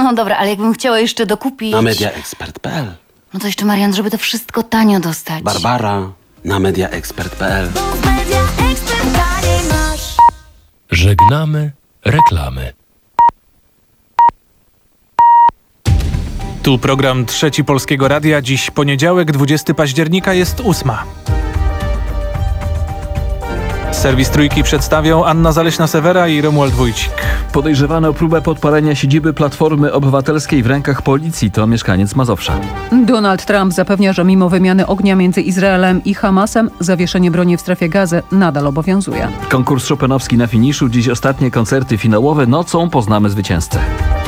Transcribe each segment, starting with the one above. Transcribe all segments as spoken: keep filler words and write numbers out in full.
No dobra, ale jakbym chciała jeszcze dokupić... Na mediaexpert kropka p l. No to jeszcze, Marian, żeby to wszystko tanio dostać. Barbara na mediaexpert kropka p l. Żegnamy reklamy. Tu program Trzeci Polskiego Radia. Dziś poniedziałek, dwudziestego października, jest ósma. Serwis Trójki przedstawią Anna Zaleśna-Sewera i Romuald Wójcik. Podejrzewany o próbę podpalenia siedziby Platformy Obywatelskiej w rękach policji to mieszkaniec Mazowsza. Donald Trump zapewnia, że mimo wymiany ognia między Izraelem i Hamasem zawieszenie broni w strefie Gazy nadal obowiązuje. Konkurs chopinowski na finiszu. Dziś ostatnie koncerty finałowe. Nocą poznamy zwycięzcę.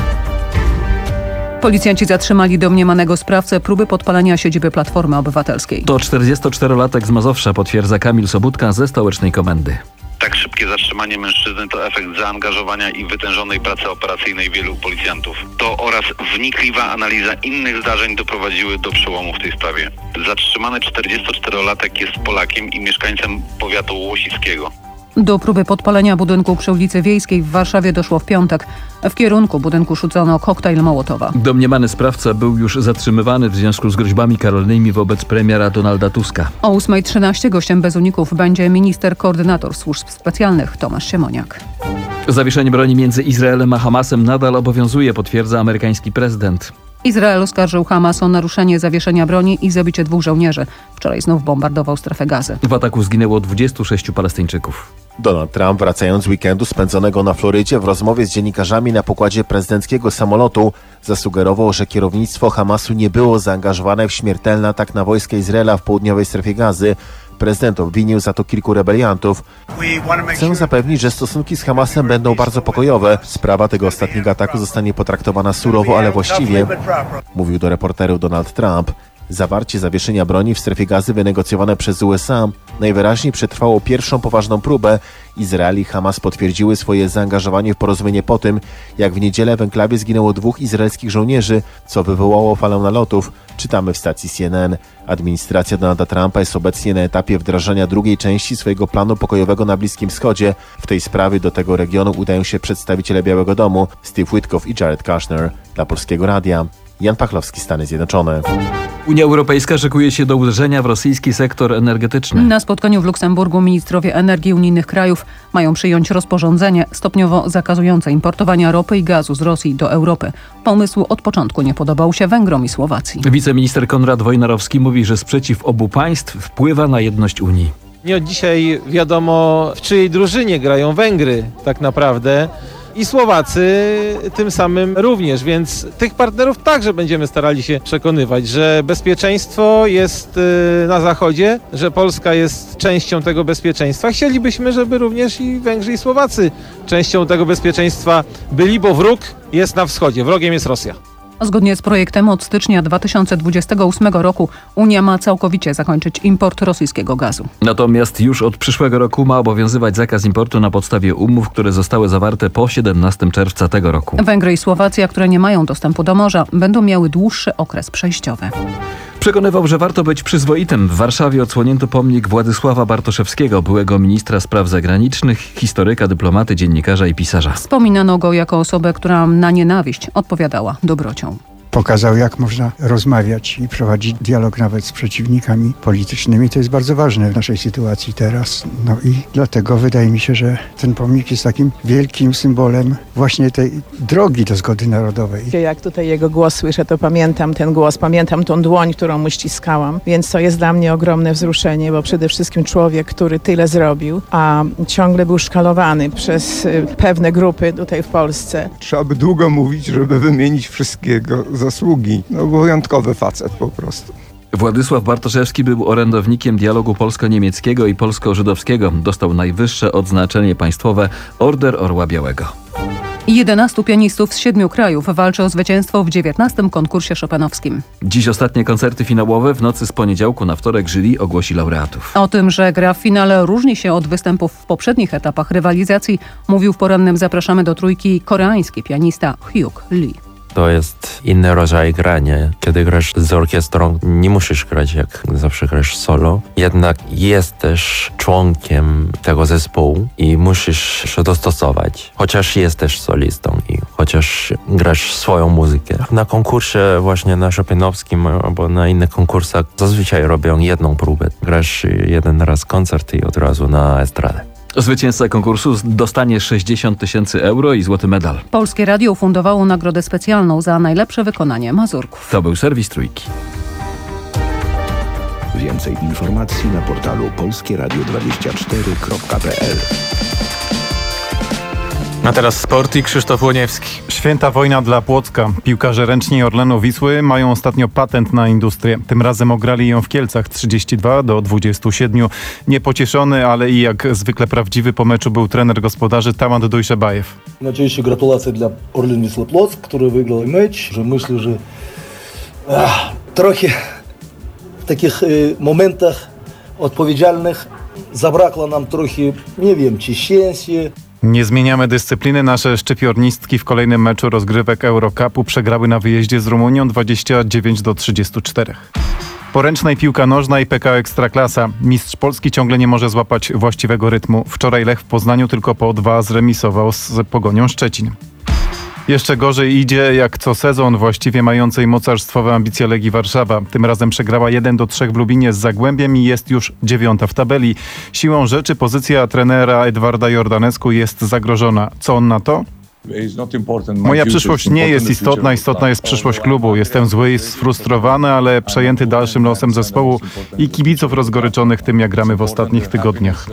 Policjanci zatrzymali domniemanego sprawcę próby podpalenia siedziby Platformy Obywatelskiej. To czterdziestoczterolatek z Mazowsza, potwierdza Kamil Sobudka ze stołecznej komendy. Tak szybkie zatrzymanie mężczyzny to efekt zaangażowania i wytężonej pracy operacyjnej wielu policjantów. To oraz wnikliwa analiza innych zdarzeń doprowadziły do przełomu w tej sprawie. Zatrzymany czterdziestoczterolatek jest Polakiem i mieszkańcem powiatu łosickiego. Do próby podpalenia budynku przy ulicy Wiejskiej w Warszawie doszło w piątek. W kierunku budynku rzucono koktajl Mołotowa. Domniemany sprawca był już zatrzymywany w związku z groźbami karalnymi wobec premiera Donalda Tuska. O ósma trzynaście gościem bez uników będzie minister koordynator służb specjalnych Tomasz Siemoniak. Zawieszenie broni między Izraelem a Hamasem nadal obowiązuje, potwierdza amerykański prezydent. Izrael oskarżył Hamas o naruszenie zawieszenia broni i zabicie dwóch żołnierzy. Wczoraj znów bombardował strefę Gazy. W ataku zginęło dwudziestu sześciu Palestyńczyków. Donald Trump, wracając z weekendu spędzonego na Florydzie, w rozmowie z dziennikarzami na pokładzie prezydenckiego samolotu zasugerował, że kierownictwo Hamasu nie było zaangażowane w śmiertelny atak na wojska Izraela w południowej strefie Gazy. Prezydent obwinił za to kilku rebeliantów. Chcę zapewnić, że stosunki z Hamasem będą bardzo pokojowe. Sprawa tego ostatniego ataku zostanie potraktowana surowo, ale właściwie, mówił do reporterów Donald Trump. Zawarcie zawieszenia broni w strefie Gazy wynegocjowane przez U S A najwyraźniej przetrwało pierwszą poważną próbę. Izrael i Hamas potwierdziły swoje zaangażowanie w porozumienie po tym, jak w niedzielę w enklawie zginęło dwóch izraelskich żołnierzy, co wywołało falę nalotów. Czytamy w stacji C N N. Administracja Donalda Trumpa jest obecnie na etapie wdrażania drugiej części swojego planu pokojowego na Bliskim Wschodzie. W tej sprawie do tego regionu udają się przedstawiciele Białego Domu, Steve Witkoff i Jared Kushner. Dla Polskiego Radia Jan Pachlowski, Stany Zjednoczone. Unia Europejska szykuje się do uderzenia w rosyjski sektor energetyczny. Na spotkaniu w Luksemburgu ministrowie energii unijnych krajów mają przyjąć rozporządzenie stopniowo zakazujące importowania ropy i gazu z Rosji do Europy. Pomysł od początku nie podobał się Węgrom i Słowacji. Wiceminister Konrad Wojnarowski mówi, że sprzeciw obu państw wpływa na jedność Unii. Nie od dzisiaj wiadomo, w czyjej drużynie grają Węgry tak naprawdę. I Słowacy tym samym również, więc tych partnerów także będziemy starali się przekonywać, że bezpieczeństwo jest na zachodzie, że Polska jest częścią tego bezpieczeństwa. Chcielibyśmy, żeby również i Węgrzy i Słowacy częścią tego bezpieczeństwa byli, bo wróg jest na wschodzie, wrogiem jest Rosja. Zgodnie z projektem od stycznia dwa tysiące dwudziestego ósmego roku Unia ma całkowicie zakończyć import rosyjskiego gazu. Natomiast już od przyszłego roku ma obowiązywać zakaz importu na podstawie umów, które zostały zawarte po siedemnastego czerwca tego roku. Węgry i Słowacja, które nie mają dostępu do morza, będą miały dłuższy okres przejściowy. Przekonywał, że warto być przyzwoitym. W Warszawie odsłonięto pomnik Władysława Bartoszewskiego, byłego ministra spraw zagranicznych, historyka, dyplomaty, dziennikarza i pisarza. Wspominano go jako osobę, która na nienawiść odpowiadała dobrocią. Pokazał, jak można rozmawiać i prowadzić dialog nawet z przeciwnikami politycznymi. To jest bardzo ważne w naszej sytuacji teraz. No i dlatego wydaje mi się, że ten pomnik jest takim wielkim symbolem właśnie tej drogi do zgody narodowej. Jak tutaj jego głos słyszę, to pamiętam ten głos, pamiętam tą dłoń, którą mu ściskałam. Więc to jest dla mnie ogromne wzruszenie, bo przede wszystkim człowiek, który tyle zrobił, a ciągle był szkalowany przez pewne grupy tutaj w Polsce. Trzeba by długo mówić, żeby wymienić wszystkiego zasługi. No wyjątkowy facet po prostu. Władysław Bartoszewski był orędownikiem dialogu polsko-niemieckiego i polsko-żydowskiego. Dostał najwyższe odznaczenie państwowe Order Orła Białego. jedenastu pianistów z siedmiu krajów walczy o zwycięstwo w dziewiętnastym konkursie chopinowskim. Dziś ostatnie koncerty finałowe. W nocy z poniedziałku na wtorek jury ogłosi laureatów. O tym, że gra w finale różni się od występów w poprzednich etapach rywalizacji, mówił w porannym Zapraszamy do Trójki koreański pianista Hyuk Lee. To jest inny rodzaj grania. Kiedy grasz z orkiestrą, nie musisz grać jak zawsze grasz solo. Jednak jesteś członkiem tego zespołu i musisz się dostosować. Chociaż jesteś solistą i chociaż grasz swoją muzykę. Na konkursie właśnie na Chopinowskim albo na innych konkursach zazwyczaj robią jedną próbę. Grasz jeden raz koncert i od razu na estradę. Zwycięzca konkursu dostanie sześćdziesiąt tysięcy euro i złoty medal. Polskie Radio ufundowało nagrodę specjalną za najlepsze wykonanie mazurków. To był serwis Trójki. Więcej informacji na portalu polskie radio dwadzieścia cztery kropka p l. A teraz sport i Krzysztof Łoniewski. Święta wojna dla Płocka. Piłkarze ręczni Orlenu Wisły mają ostatnio patent na industrię. Tym razem ograli ją w Kielcach trzydzieści dwa do dwudziestu siedmiu. Niepocieszony, ale i jak zwykle prawdziwy po meczu był trener gospodarzy Tamand Dujszebajew. Oczywiście gratulacje dla Orlen Wisła Płock, który wygrał mecz. Że myślę, że ach, trochę w takich y, momentach odpowiedzialnych zabrakło nam trochę, nie wiem, czy szczęścia. Nie zmieniamy dyscypliny. Nasze szczypiornistki w kolejnym meczu rozgrywek Eurocupu przegrały na wyjeździe z Rumunią dwadzieścia dziewięć do trzydziestu czterech. Poręcznej piłka nożna i P K O Ekstraklasa. Mistrz Polski ciągle nie może złapać właściwego rytmu. Wczoraj Lech w Poznaniu tylko po dwa zremisował z Pogonią Szczecin. Jeszcze gorzej idzie jak co sezon właściwie mającej mocarstwowe ambicje Legii Warszawa. Tym razem przegrała jeden do trzech w Lubinie z Zagłębiem i jest już dziewiąta w tabeli. Siłą rzeczy pozycja trenera Edwarda Jordanescu jest zagrożona. Co on na to? Moja przyszłość nie jest istotna, istotna jest przyszłość klubu. Jestem zły i sfrustrowany, ale przejęty dalszym losem zespołu i kibiców rozgoryczonych tym, jak gramy w ostatnich tygodniach.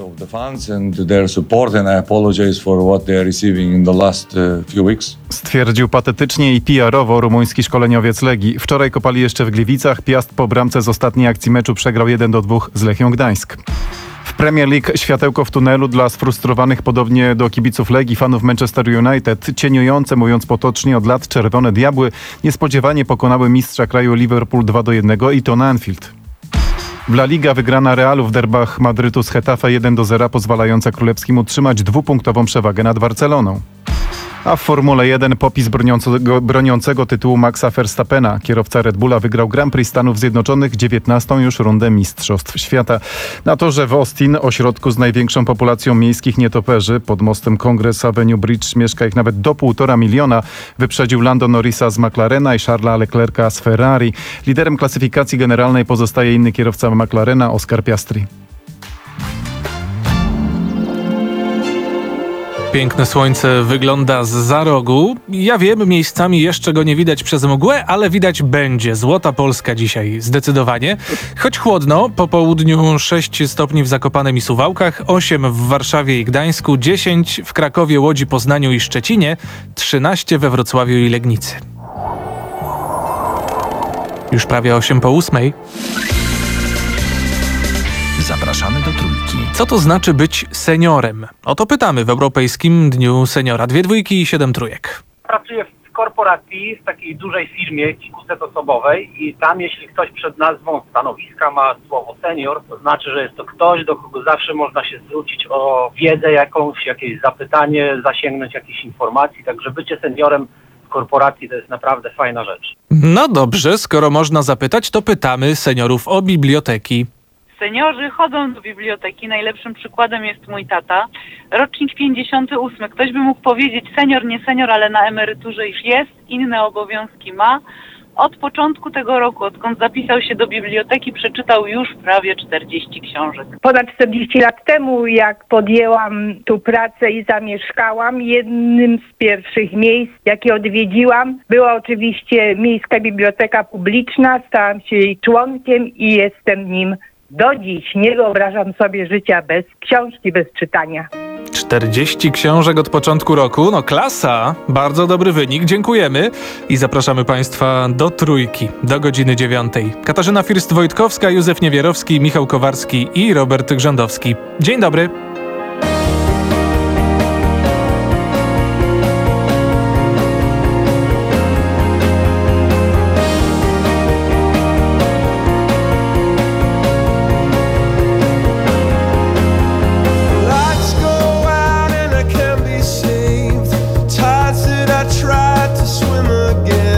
Stwierdził patetycznie i P R-owo rumuński szkoleniowiec Legii. Wczoraj kopali jeszcze w Gliwicach. Piast po bramce z ostatniej akcji meczu przegrał jeden do dwóch z Lechią Gdańsk. W Premier League światełko w tunelu dla sfrustrowanych podobnie do kibiców Legii fanów Manchester United. Cieniujące, mówiąc potocznie, od lat czerwone diabły niespodziewanie pokonały mistrza kraju Liverpool dwa do jednego i to na Anfield. W La Liga wygrana Realu w derbach Madrytu z Getafe jeden do zera pozwalająca królewskim utrzymać dwupunktową przewagę nad Barceloną. A w Formule jeden popis broniącego, broniącego tytułu Maxa Verstappena. Kierowca Red Bulla wygrał Grand Prix Stanów Zjednoczonych, dziewiętnastą już rundę Mistrzostw Świata. Na torze w Austin, ośrodku z największą populacją miejskich nietoperzy, pod mostem Congress Avenue Bridge mieszka ich nawet do półtora miliona, wyprzedził Lando Norrisa z McLarena i Charlesa Leclerca z Ferrari. Liderem klasyfikacji generalnej pozostaje inny kierowca McLarena, Oscar Piastri. Piękne słońce wygląda zza rogu. Ja wiem, miejscami jeszcze go nie widać przez mgłę, ale widać będzie. Złota Polska dzisiaj zdecydowanie. Choć chłodno, po południu sześć stopni w Zakopanem i Suwałkach, osiem w Warszawie i Gdańsku, dziesięć w Krakowie, Łodzi, Poznaniu i Szczecinie, trzynaście we Wrocławiu i Legnicy. Już prawie osiem po ósmej. Zapraszamy do Trójki. Co to znaczy być seniorem? O to pytamy w Europejskim Dniu Seniora. Dwie dwójki i siedem trójek. Pracuję w korporacji, w takiej dużej firmie kilkusetosobowej i tam jeśli ktoś przed nazwą stanowiska ma słowo senior, to znaczy, że jest to ktoś, do kogo zawsze można się zwrócić o wiedzę jakąś, jakieś zapytanie, zasięgnąć jakichś informacji. Także bycie seniorem w korporacji to jest naprawdę fajna rzecz. No dobrze, skoro można zapytać, to pytamy seniorów o biblioteki. Seniorzy chodzą do biblioteki. Najlepszym przykładem jest mój tata. Rocznik pięćdziesiąty ósmy. Ktoś by mógł powiedzieć senior, nie senior, ale na emeryturze już jest, inne obowiązki ma. Od początku tego roku, odkąd zapisał się do biblioteki, przeczytał już prawie czterdzieści książek. Ponad czterdzieści lat temu, jak podjęłam tu pracę i zamieszkałam, jednym z pierwszych miejsc, jakie odwiedziłam, była oczywiście Miejska Biblioteka Publiczna. Stałam się jej członkiem i jestem nim do dziś. Nie wyobrażam sobie życia bez książki, bez czytania. czterdzieści książek od początku roku. No klasa! Bardzo dobry wynik. Dziękujemy i zapraszamy Państwa do Trójki, do godziny dziewiątej. Katarzyna First-Wojtkowska, Józef Niewierowski, Michał Kowarski i Robert Grzędowski. Dzień dobry! Tides that I tried to swim again.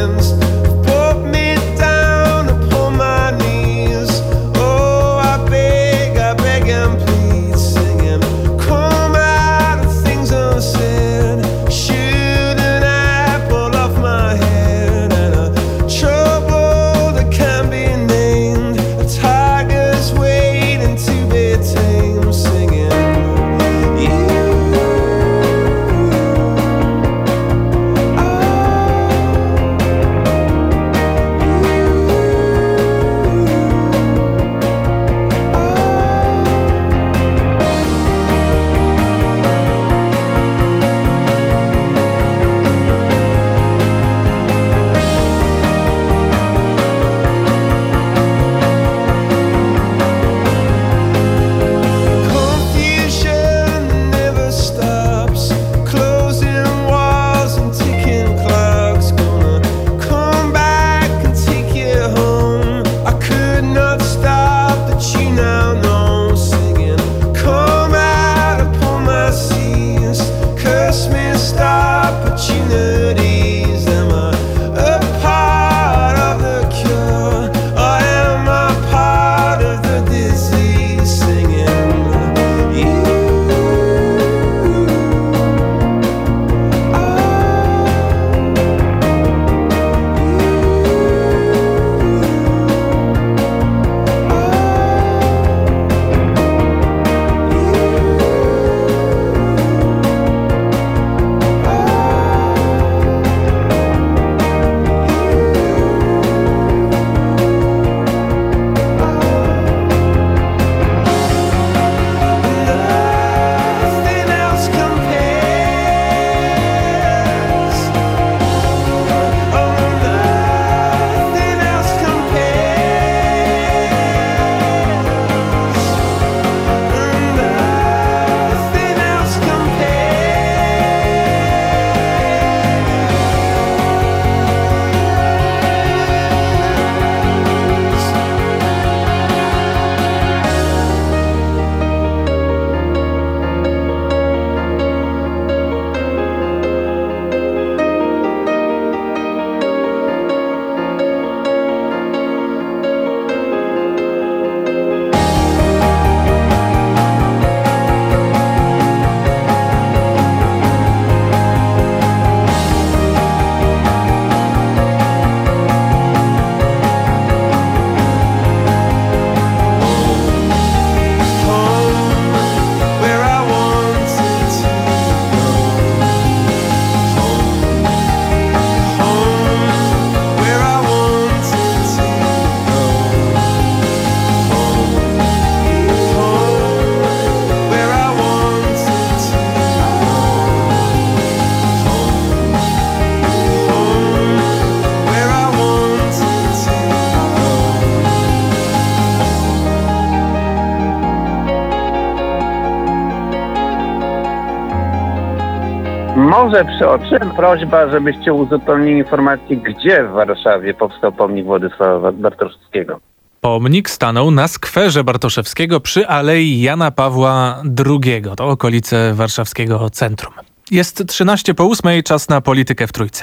Może przeoczyłem prośba, żebyście uzupełnili informację, gdzie w Warszawie powstał pomnik Władysława Bartoszewskiego. Pomnik stanął na skwerze Bartoszewskiego przy Alei Jana Pawła drugiego. To okolice warszawskiego centrum. Jest trzynaście po ósmej, czas na politykę w Trójce.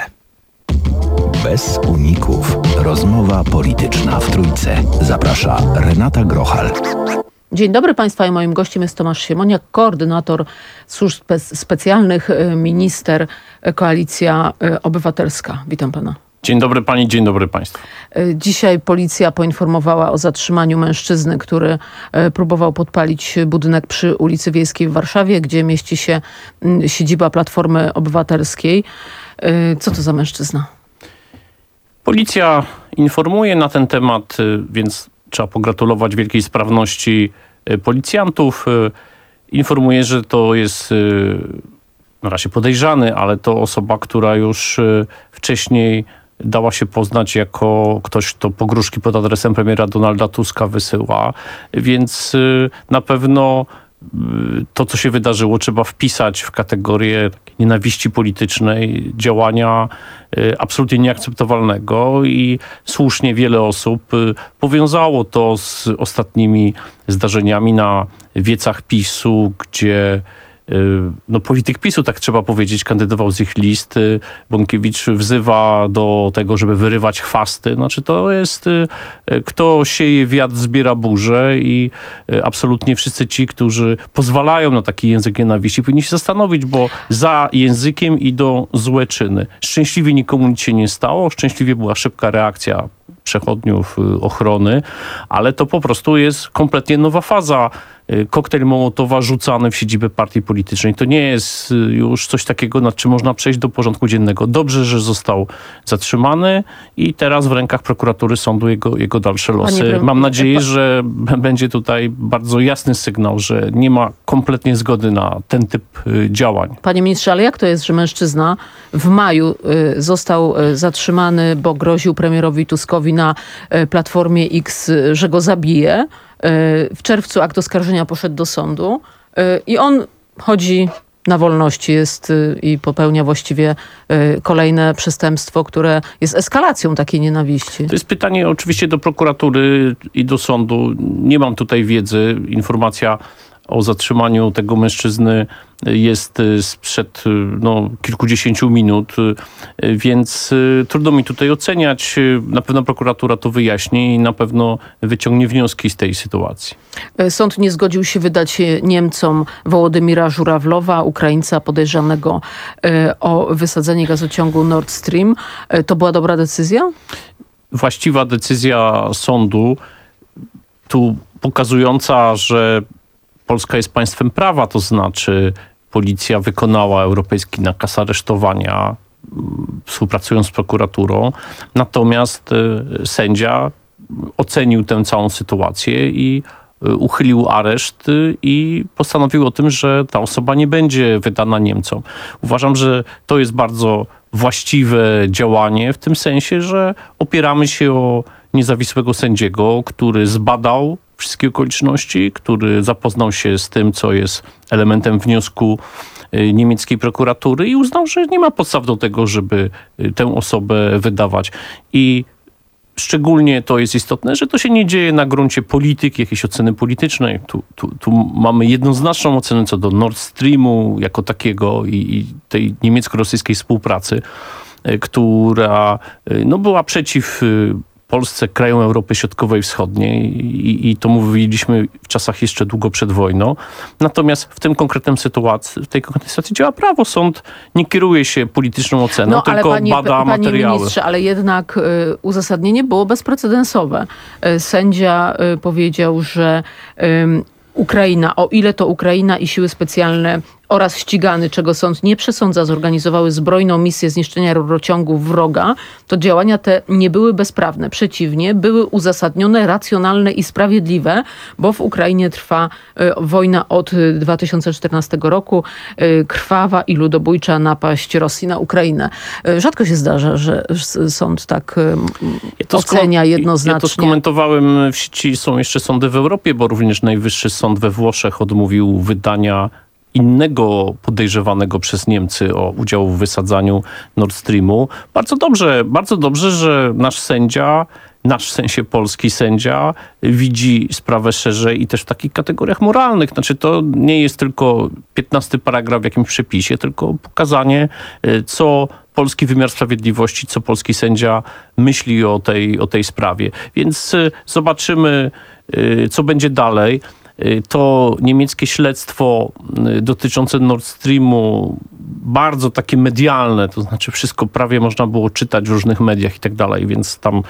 Bez uników. Rozmowa polityczna w Trójce. Zaprasza Renata Grochal. Dzień dobry Państwa i moim gościem jest Tomasz Siemoniak, koordynator służb spe- specjalnych, minister, Koalicja Obywatelska. Witam Pana. Dzień dobry Pani, dzień dobry Państwu. Dzisiaj policja poinformowała o zatrzymaniu mężczyzny, który próbował podpalić budynek przy ulicy Wiejskiej w Warszawie, gdzie mieści się siedziba Platformy Obywatelskiej. Co to za mężczyzna? Policja informuje na ten temat, więc trzeba pogratulować wielkiej sprawności policjantów. Informuje, że to jest na razie podejrzany, ale to osoba, która już wcześniej dała się poznać jako ktoś, kto pogróżki pod adresem premiera Donalda Tuska wysyła. Więc na pewno to, co się wydarzyło, trzeba wpisać w kategorię nienawiści politycznej, działania absolutnie nieakceptowalnego i słusznie wiele osób powiązało to z ostatnimi zdarzeniami na wiecach PiSu, gdzie no, polityk PiSu, tak trzeba powiedzieć, kandydował z ich list. Bąkiewicz wzywa do tego, żeby wyrywać chwasty. Znaczy to jest, kto sieje wiatr, zbiera burzę i absolutnie wszyscy ci, którzy pozwalają na taki język nienawiści, powinni się zastanowić, bo za językiem idą złe czyny. Szczęśliwie nikomu nic się nie stało, szczęśliwie była szybka reakcja przechodniów, ochrony, ale to po prostu jest kompletnie nowa faza. Koktajl Mołotowa rzucany w siedzibę partii politycznej. To nie jest już coś takiego, nad czym można przejść do porządku dziennego. Dobrze, że został zatrzymany i teraz w rękach prokuratury sądu jego, jego dalsze losy. Panie Mam nadzieję, że będzie tutaj bardzo jasny sygnał, że nie ma kompletnie zgody na ten typ działań. Panie ministrze, ale jak to jest, że mężczyzna w maju y, został y, zatrzymany, bo groził premierowi Tuskowi na y, Platformie X, y, że go zabije? W czerwcu akt oskarżenia poszedł do sądu i on chodzi na wolności, jest i popełnia właściwie kolejne przestępstwo, które jest eskalacją takiej nienawiści. To jest pytanie oczywiście do prokuratury i do sądu. Nie mam tutaj wiedzy. Informacja o zatrzymaniu tego mężczyzny jest sprzed no, kilkudziesięciu minut, więc trudno mi tutaj oceniać. Na pewno prokuratura to wyjaśni i na pewno wyciągnie wnioski z tej sytuacji. Sąd nie zgodził się wydać Niemcom Wołodymira Żurawlowa, Ukraińca podejrzanego o wysadzenie gazociągu Nord Stream. To była dobra decyzja? Właściwa decyzja sądu, tu pokazująca, że Polska jest państwem prawa, to znaczy policja wykonała europejski nakaz aresztowania, współpracując z prokuraturą. Natomiast sędzia ocenił tę całą sytuację i uchylił areszt i postanowił o tym, że ta osoba nie będzie wydana Niemcom. Uważam, że to jest bardzo właściwe działanie w tym sensie, że opieramy się o niezawisłego sędziego, który zbadał wszystkie okoliczności, który zapoznał się z tym, co jest elementem wniosku niemieckiej prokuratury i uznał, że nie ma podstaw do tego, żeby tę osobę wydawać. I szczególnie to jest istotne, że to się nie dzieje na gruncie polityki, jakiejś oceny politycznej. Tu, tu, tu mamy jednoznaczną ocenę co do Nord Streamu jako takiego i, i tej niemiecko-rosyjskiej współpracy, która no, była przeciw Polsce, krajom Europy Środkowej i Wschodniej i, i to mówiliśmy w czasach jeszcze długo przed wojną. Natomiast w tym konkretnym sytuacji, w tej konkretnej sytuacji działa prawo. Sąd nie kieruje się polityczną oceną, no, tylko panie, bada panie materiały. Ministrze, ale jednak y, uzasadnienie było bezprecedensowe. Y, sędzia y, powiedział, że y, Ukraina, o ile to Ukraina i siły specjalne oraz ścigany, czego sąd nie przesądza, zorganizowały zbrojną misję zniszczenia rurociągu wroga, to działania te nie były bezprawne. Przeciwnie, były uzasadnione, racjonalne i sprawiedliwe, bo w Ukrainie trwa y, wojna od dwa tysiące czternastego roku, y, krwawa i ludobójcza napaść Rosji na Ukrainę. Y, rzadko się zdarza, że sąd tak y, ja to ocenia jednoznacznie. Ja to skomentowałem w sieci. Są jeszcze sądy w Europie, bo również Najwyższy Sąd we Włoszech odmówił wydania innego podejrzewanego przez Niemcy o udział w wysadzaniu Nord Streamu. Bardzo dobrze, bardzo dobrze, że nasz sędzia, nasz w sensie polski sędzia widzi sprawę szerzej i też w takich kategoriach moralnych. Znaczy to nie jest tylko piętnasty paragraf w jakimś przepisie, tylko pokazanie, co polski wymiar sprawiedliwości, co polski sędzia myśli o tej, o tej sprawie. Więc zobaczymy, co będzie dalej. To niemieckie śledztwo dotyczące Nord Streamu, bardzo takie medialne, to znaczy wszystko prawie można było czytać w różnych mediach i tak dalej, więc tam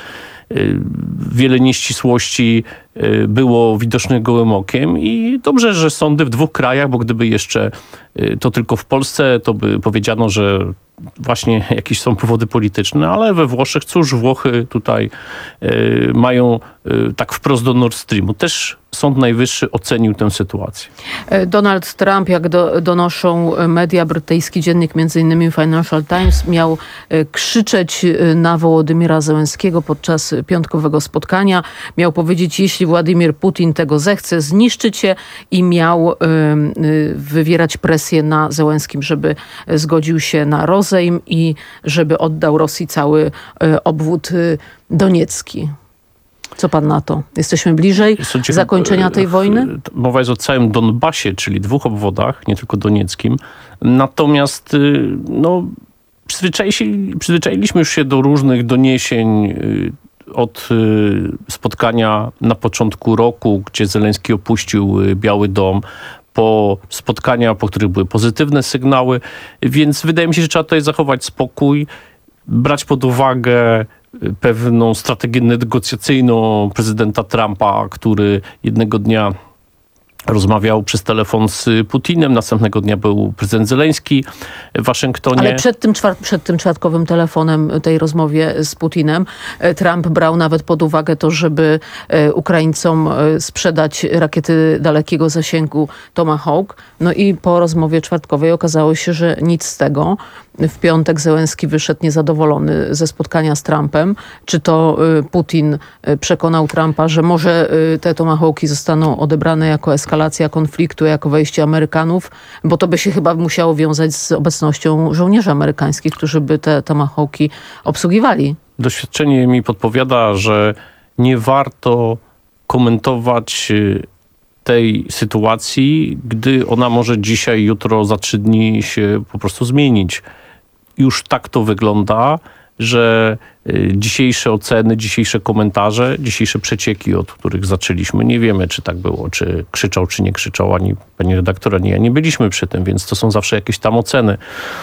wiele nieścisłości było widocznych gołym okiem i dobrze, że sądy w dwóch krajach, bo gdyby jeszcze to tylko w Polsce, to by powiedziano, że właśnie jakieś są powody polityczne, ale we Włoszech, cóż, Włochy tutaj y, mają y, tak wprost do Nord Streamu. Też Sąd Najwyższy ocenił tę sytuację. Donald Trump, jak do, donoszą media, brytyjski dziennik, między innymi Financial Times, miał krzyczeć na Wołodymyra Zełenskiego podczas piątkowego spotkania. Miał powiedzieć, jeśli Władimir Putin tego zechce, zniszczyć się i miał y, y, wywierać presję na Zełenskim, żeby zgodził się na rozejm i żeby oddał Rosji cały y, obwód y, doniecki. Co pan na to? Jesteśmy bliżej Sądzie, zakończenia tej wojny? Mowa jest o całym Donbasie, czyli dwóch obwodach, nie tylko donieckim. Natomiast no, przyzwyczaili, przyzwyczailiśmy już się do różnych doniesień od spotkania na początku roku, gdzie Zełenski opuścił Biały Dom, po spotkania, po których były pozytywne sygnały. Więc wydaje mi się, że trzeba tutaj zachować spokój, brać pod uwagę pewną strategię negocjacyjną prezydenta Trumpa, który jednego dnia rozmawiał przez telefon z Putinem, następnego dnia był prezydent Zełenski w Waszyngtonie. Ale przed tym, czwart- przed tym czwartkowym telefonem, tej rozmowie z Putinem, Trump brał nawet pod uwagę to, żeby Ukraińcom sprzedać rakiety dalekiego zasięgu Tomahawk. No i po rozmowie czwartkowej okazało się, że nic z tego. W piątek Zełenski wyszedł niezadowolony ze spotkania z Trumpem. Czy to Putin przekonał Trumpa, że może te Tomahawki zostaną odebrane jako eskalacja konfliktu, jako wejście Amerykanów? Bo to by się chyba musiało wiązać z obecnością żołnierzy amerykańskich, którzy by te Tomahawki obsługiwali. Doświadczenie mi podpowiada, że nie warto komentować tej sytuacji, gdy ona może dzisiaj, jutro, za trzy dni się po prostu zmienić. Już tak to wygląda, że dzisiejsze oceny, dzisiejsze komentarze, dzisiejsze przecieki, od których zaczęliśmy, nie wiemy, czy tak było, czy krzyczał, czy nie krzyczał, ani pani redaktor, ani ja nie byliśmy przy tym, więc to są zawsze jakieś tam oceny.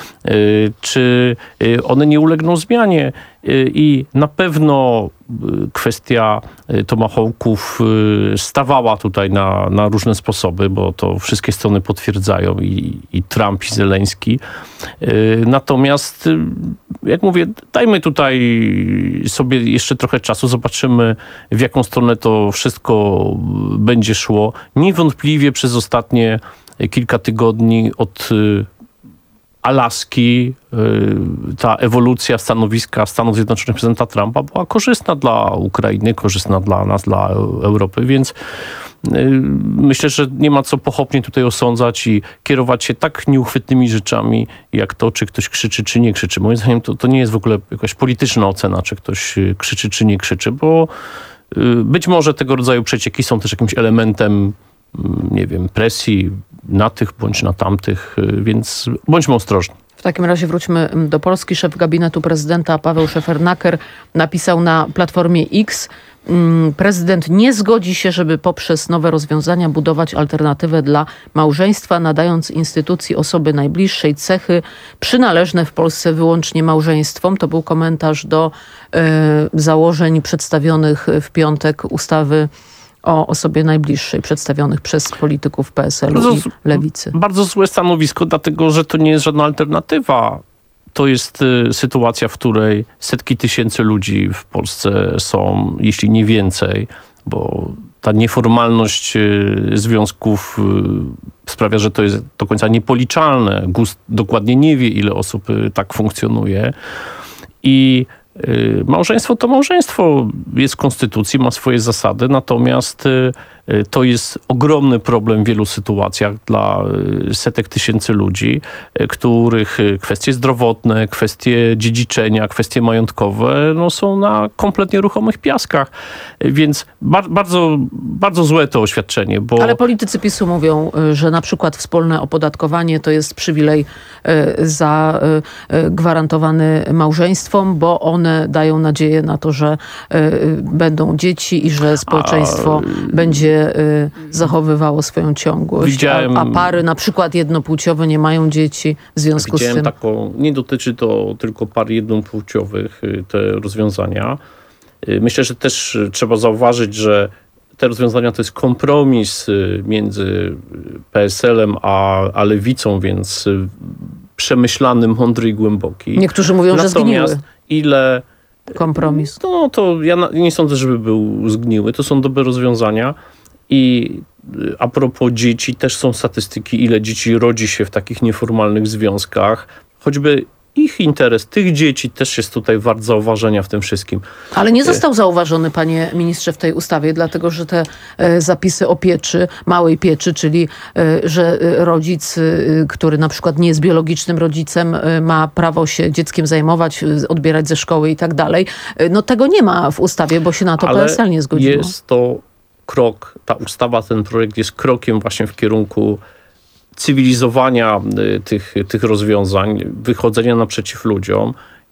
Czy one nie ulegną zmianie i na pewno kwestia Tomahawków stawała tutaj na, na różne sposoby, bo to wszystkie strony potwierdzają i, i Trump, i Zełenski. Natomiast, jak mówię, dajmy tutaj sobie jeszcze trochę czasu, zobaczymy, w jaką stronę to wszystko będzie szło. Niewątpliwie przez ostatnie kilka tygodni od Alaski ta ewolucja stanowiska Stanów Zjednoczonych prezydenta Trumpa była korzystna dla Ukrainy, korzystna dla nas, dla Europy, więc myślę, że nie ma co pochopnie tutaj osądzać i kierować się tak nieuchwytnymi rzeczami, jak to, czy ktoś krzyczy, czy nie krzyczy. Moim zdaniem to, to nie jest w ogóle jakaś polityczna ocena, czy ktoś krzyczy, czy nie krzyczy, bo być może tego rodzaju przecieki są też jakimś elementem, nie wiem, presji na tych bądź na tamtych, więc bądźmy ostrożni. W takim razie wróćmy do Polski. Szef gabinetu prezydenta Paweł Szefernaker napisał na Platformie X: prezydent nie zgodzi się, żeby poprzez nowe rozwiązania budować alternatywę dla małżeństwa, nadając instytucji osoby najbliższej cechy przynależne w Polsce wyłącznie małżeństwom. To był komentarz do y, założeń przedstawionych w piątek ustawy o osobie najbliższej, przedstawionych przez polityków P S L-u i Lewicy. Bardzo złe stanowisko, dlatego że to nie jest żadna alternatywa. To jest y, sytuacja, w której setki tysięcy ludzi w Polsce są, jeśli nie więcej, bo ta nieformalność y, związków y, sprawia, że to jest do końca niepoliczalne. GUS dokładnie nie wie, ile osób y, tak funkcjonuje. I Małżeństwo to małżeństwo, jest w konstytucji, ma swoje zasady, natomiast to jest ogromny problem w wielu sytuacjach dla setek tysięcy ludzi, których kwestie zdrowotne, kwestie dziedziczenia, kwestie majątkowe no, są na kompletnie ruchomych piaskach. Więc bar- bardzo, bardzo złe to oświadczenie. Bo... Ale politycy PiSu mówią, że na przykład wspólne opodatkowanie to jest przywilej zagwarantowany małżeństwom, bo one dają nadzieję na to, że będą dzieci i że społeczeństwo A... będzie zachowywało swoją ciągłość. Widziałem... A, a pary na przykład jednopłciowe nie mają dzieci w związku Widziałem z tym. Taką, nie dotyczy to tylko par jednopłciowych, te rozwiązania. Myślę, że też trzeba zauważyć, że te rozwiązania to jest kompromis między P S L-em a, a Lewicą, więc przemyślany, mądry i głęboki. Niektórzy mówią, Natomiast że zgniły. ile... Kompromis. No to ja nie sądzę, żeby był zgniły. To są dobre rozwiązania. I a propos dzieci, też są statystyki, ile dzieci rodzi się w takich nieformalnych związkach. Choćby ich interes, tych dzieci też jest tutaj wart zauważenia w tym wszystkim. Ale nie został zauważony, panie ministrze, w tej ustawie, dlatego że te e, zapisy o pieczy, małej pieczy, czyli e, że rodzic, e, który na przykład nie jest biologicznym rodzicem, e, ma prawo się dzieckiem zajmować, e, odbierać ze szkoły i tak dalej. E, no tego nie ma w ustawie, bo się na to Ale P S L nie zgodziło. Jest to krok, ta ustawa, ten projekt jest krokiem właśnie w kierunku cywilizowania tych, tych rozwiązań, wychodzenia naprzeciw ludziom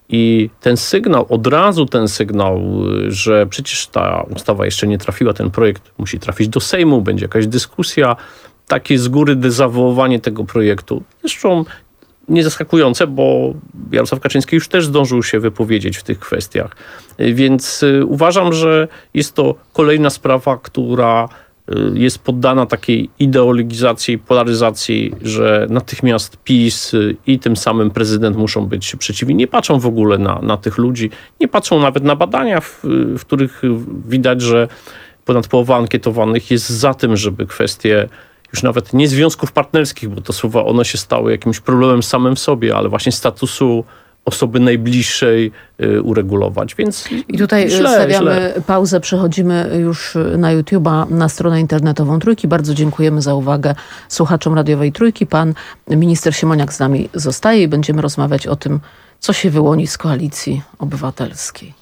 i ten sygnał, od razu ten sygnał, że przecież ta ustawa jeszcze nie trafiła, ten projekt musi trafić do Sejmu, będzie jakaś dyskusja, takie z góry dezawuowanie tego projektu. Zresztą niezaskakujące, bo Jarosław Kaczyński już też zdążył się wypowiedzieć w tych kwestiach. Więc uważam, że jest to kolejna sprawa, która jest poddana takiej ideologizacji, polaryzacji, że natychmiast PiS i tym samym prezydent muszą być przeciwni. Nie patrzą w ogóle na, na tych ludzi, nie patrzą nawet na badania, w, w których widać, że ponad połowa ankietowanych jest za tym, żeby kwestie już nawet nie związków partnerskich, bo to słowa one się stały jakimś problemem samym w sobie, ale właśnie statusu osoby najbliższej y, uregulować, więc I tutaj źle, stawiamy źle. pauzę, przechodzimy już na YouTube'a, na stronę internetową Trójki. Bardzo dziękujemy za uwagę słuchaczom radiowej Trójki. Pan minister Siemoniak z nami zostaje i będziemy rozmawiać o tym, co się wyłoni z Koalicji Obywatelskiej.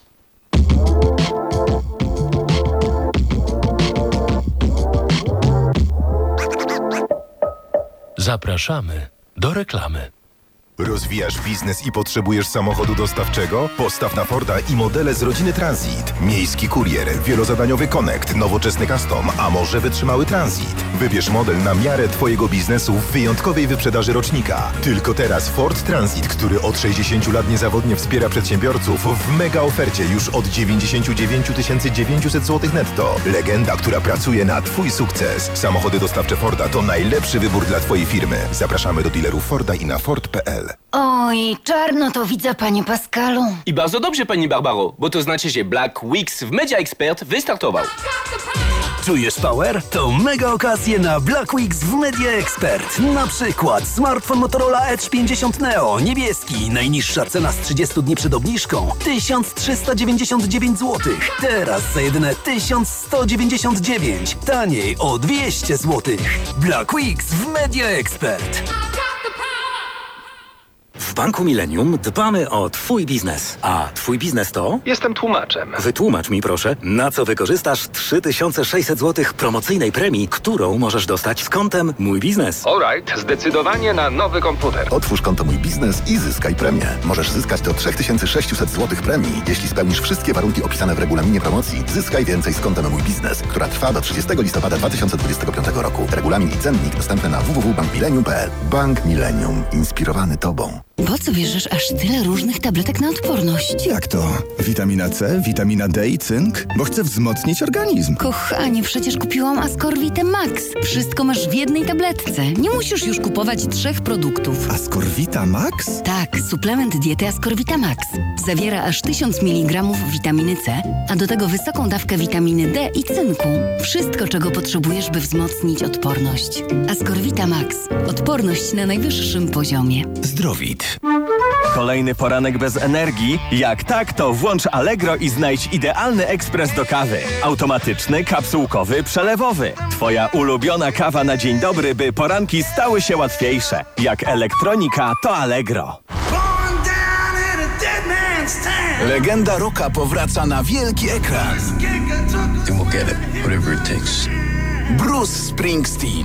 Zapraszamy do reklamy. Rozwijasz biznes i potrzebujesz samochodu dostawczego? Postaw na Forda i modele z rodziny Transit. Miejski kurier, wielozadaniowy Connect, nowoczesny Custom, a może wytrzymały Transit. Wybierz model na miarę Twojego biznesu w wyjątkowej wyprzedaży rocznika. Tylko teraz Ford Transit, który od sześćdziesięciu lat niezawodnie wspiera przedsiębiorców, w mega ofercie już od dziewięćdziesiąt dziewięć tysięcy dziewięćset złotych netto. Legenda, która pracuje na Twój sukces. Samochody dostawcze Forda to najlepszy wybór dla Twojej firmy. Zapraszamy do dealerów Forda i na Ford kropka p l. Oj, czarno to widzę, panie Pascalu. I bardzo dobrze, pani Barbaro, bo to znaczy, że Black Weeks w Media Expert wystartował. Czujesz power? To mega okazje na Black Weeks w Media Expert. Na przykład smartfon Motorola Edge pięćdziesiąt Neo, niebieski. Najniższa cena z trzydziestu dni przed obniżką. tysiąc trzysta dziewięćdziesiąt dziewięć złotych. Teraz za jedyne tysiąc sto dziewięćdziesiąt dziewięć. Taniej o dwieście złotych. Black Weeks w Media Expert. W Banku Millennium dbamy o Twój biznes. A Twój biznes to? Jestem tłumaczem. Wytłumacz mi proszę, na co wykorzystasz trzy tysiące sześćset złotych promocyjnej premii, którą możesz dostać z kontem Mój Biznes. Alright, zdecydowanie na nowy komputer. Otwórz konto Mój Biznes i zyskaj premię. Możesz zyskać do trzy tysiące sześćset złotych premii. Jeśli spełnisz wszystkie warunki opisane w regulaminie promocji, zyskaj więcej z kontem Mój Biznes, która trwa do trzydziestego listopada dwa tysiące dwudziestego piątego roku. Regulamin i cennik dostępny na w w w kropka bank millennium kropka p l. Bank Millennium. Inspirowany Tobą. Po co bierzesz aż tyle różnych tabletek na odporność? Jak to? Witamina C, witamina D i cynk? Bo chcę wzmocnić organizm. Kochanie, przecież kupiłam Ascorvite Max. Wszystko masz w jednej tabletce. Nie musisz już kupować trzech produktów. Ascorvita Max? Tak, suplement diety Ascorvita Max. Zawiera aż tysiąc miligramów witaminy C, a do tego wysoką dawkę witaminy D i cynku. Wszystko, czego potrzebujesz, by wzmocnić odporność. Ascorvita Max. Odporność na najwyższym poziomie. Zdrowit. Kolejny poranek bez energii? Jak tak, to włącz Allegro i znajdź idealny ekspres do kawy. Automatyczny, kapsułkowy, przelewowy. Twoja ulubiona kawa na dzień dobry, by poranki stały się łatwiejsze. Jak elektronika, to Allegro. Legenda rocka powraca na wielki ekran. Bruce Springsteen.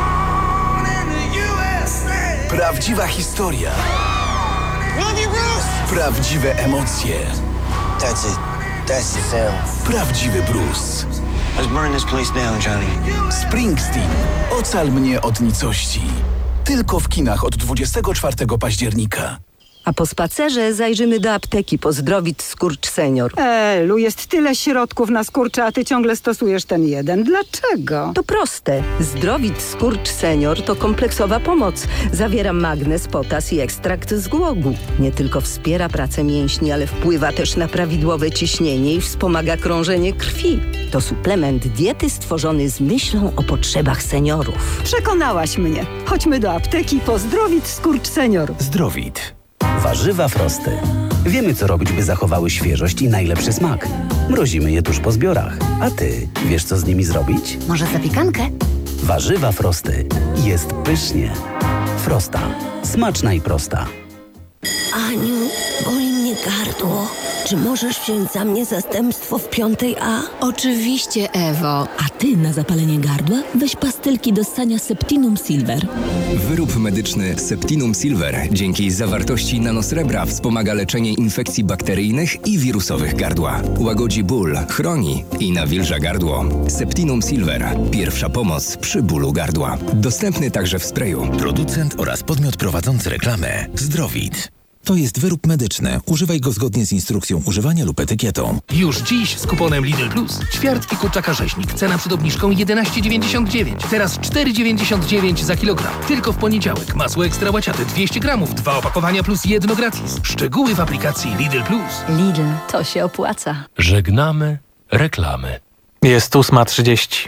Prawdziwa historia. Prawdziwe emocje. That's it. That's the sound. Prawdziwy Bruce. Let's burn this place down, Johnny. Springsteen. Ocal mnie od nicości. Tylko w kinach od dwudziestego czwartego października. A po spacerze zajrzymy do apteki pozdrowić Skurcz Senior. Elu, jest tyle środków na skurcze, a ty ciągle stosujesz ten jeden. Dlaczego? To proste. Zdrowit Skurcz Senior to kompleksowa pomoc. Zawiera magnez, potas i ekstrakt z głogu. Nie tylko wspiera pracę mięśni, ale wpływa też na prawidłowe ciśnienie i wspomaga krążenie krwi. To suplement diety stworzony z myślą o potrzebach seniorów. Przekonałaś mnie. Chodźmy do apteki pozdrowić Skurcz Senior. Zdrowit. Warzywa Frosty. Wiemy, co robić, by zachowały świeżość i najlepszy smak. Mrozimy je tuż po zbiorach. A ty wiesz, co z nimi zrobić? Może zapiekankę? Warzywa Frosty. Jest pysznie. Frosta. Smaczna i prosta. Aniu, boli mnie gardło. Czy możesz wziąć za mnie zastępstwo w piątej A? Oczywiście, Ewo. A ty na zapalenie gardła weź pastylki do ssania Septinum Silver. Wyrób medyczny Septinum Silver dzięki zawartości nanosrebra wspomaga leczenie infekcji bakteryjnych i wirusowych gardła. Łagodzi ból, chroni i nawilża gardło. Septinum Silver. Pierwsza pomoc przy bólu gardła. Dostępny także w sprayu. Producent oraz podmiot prowadzący reklamę Zdrowit. To jest wyrób medyczny. Używaj go zgodnie z instrukcją używania lub etykietą. Już dziś z kuponem Lidl Plus. Ćwiartki kurczaka rzeźnik. Cena przed obniżką jedenaście dziewięćdziesiąt dziewięć. Teraz cztery dziewięćdziesiąt dziewięć za kilogram. Tylko w poniedziałek. Masło ekstra łaciate dwieście gramów. Dwa opakowania plus jedno gratis. Szczegóły w aplikacji Lidl Plus. Lidl, to się opłaca. Żegnamy reklamy. Jest ósma trzydzieści.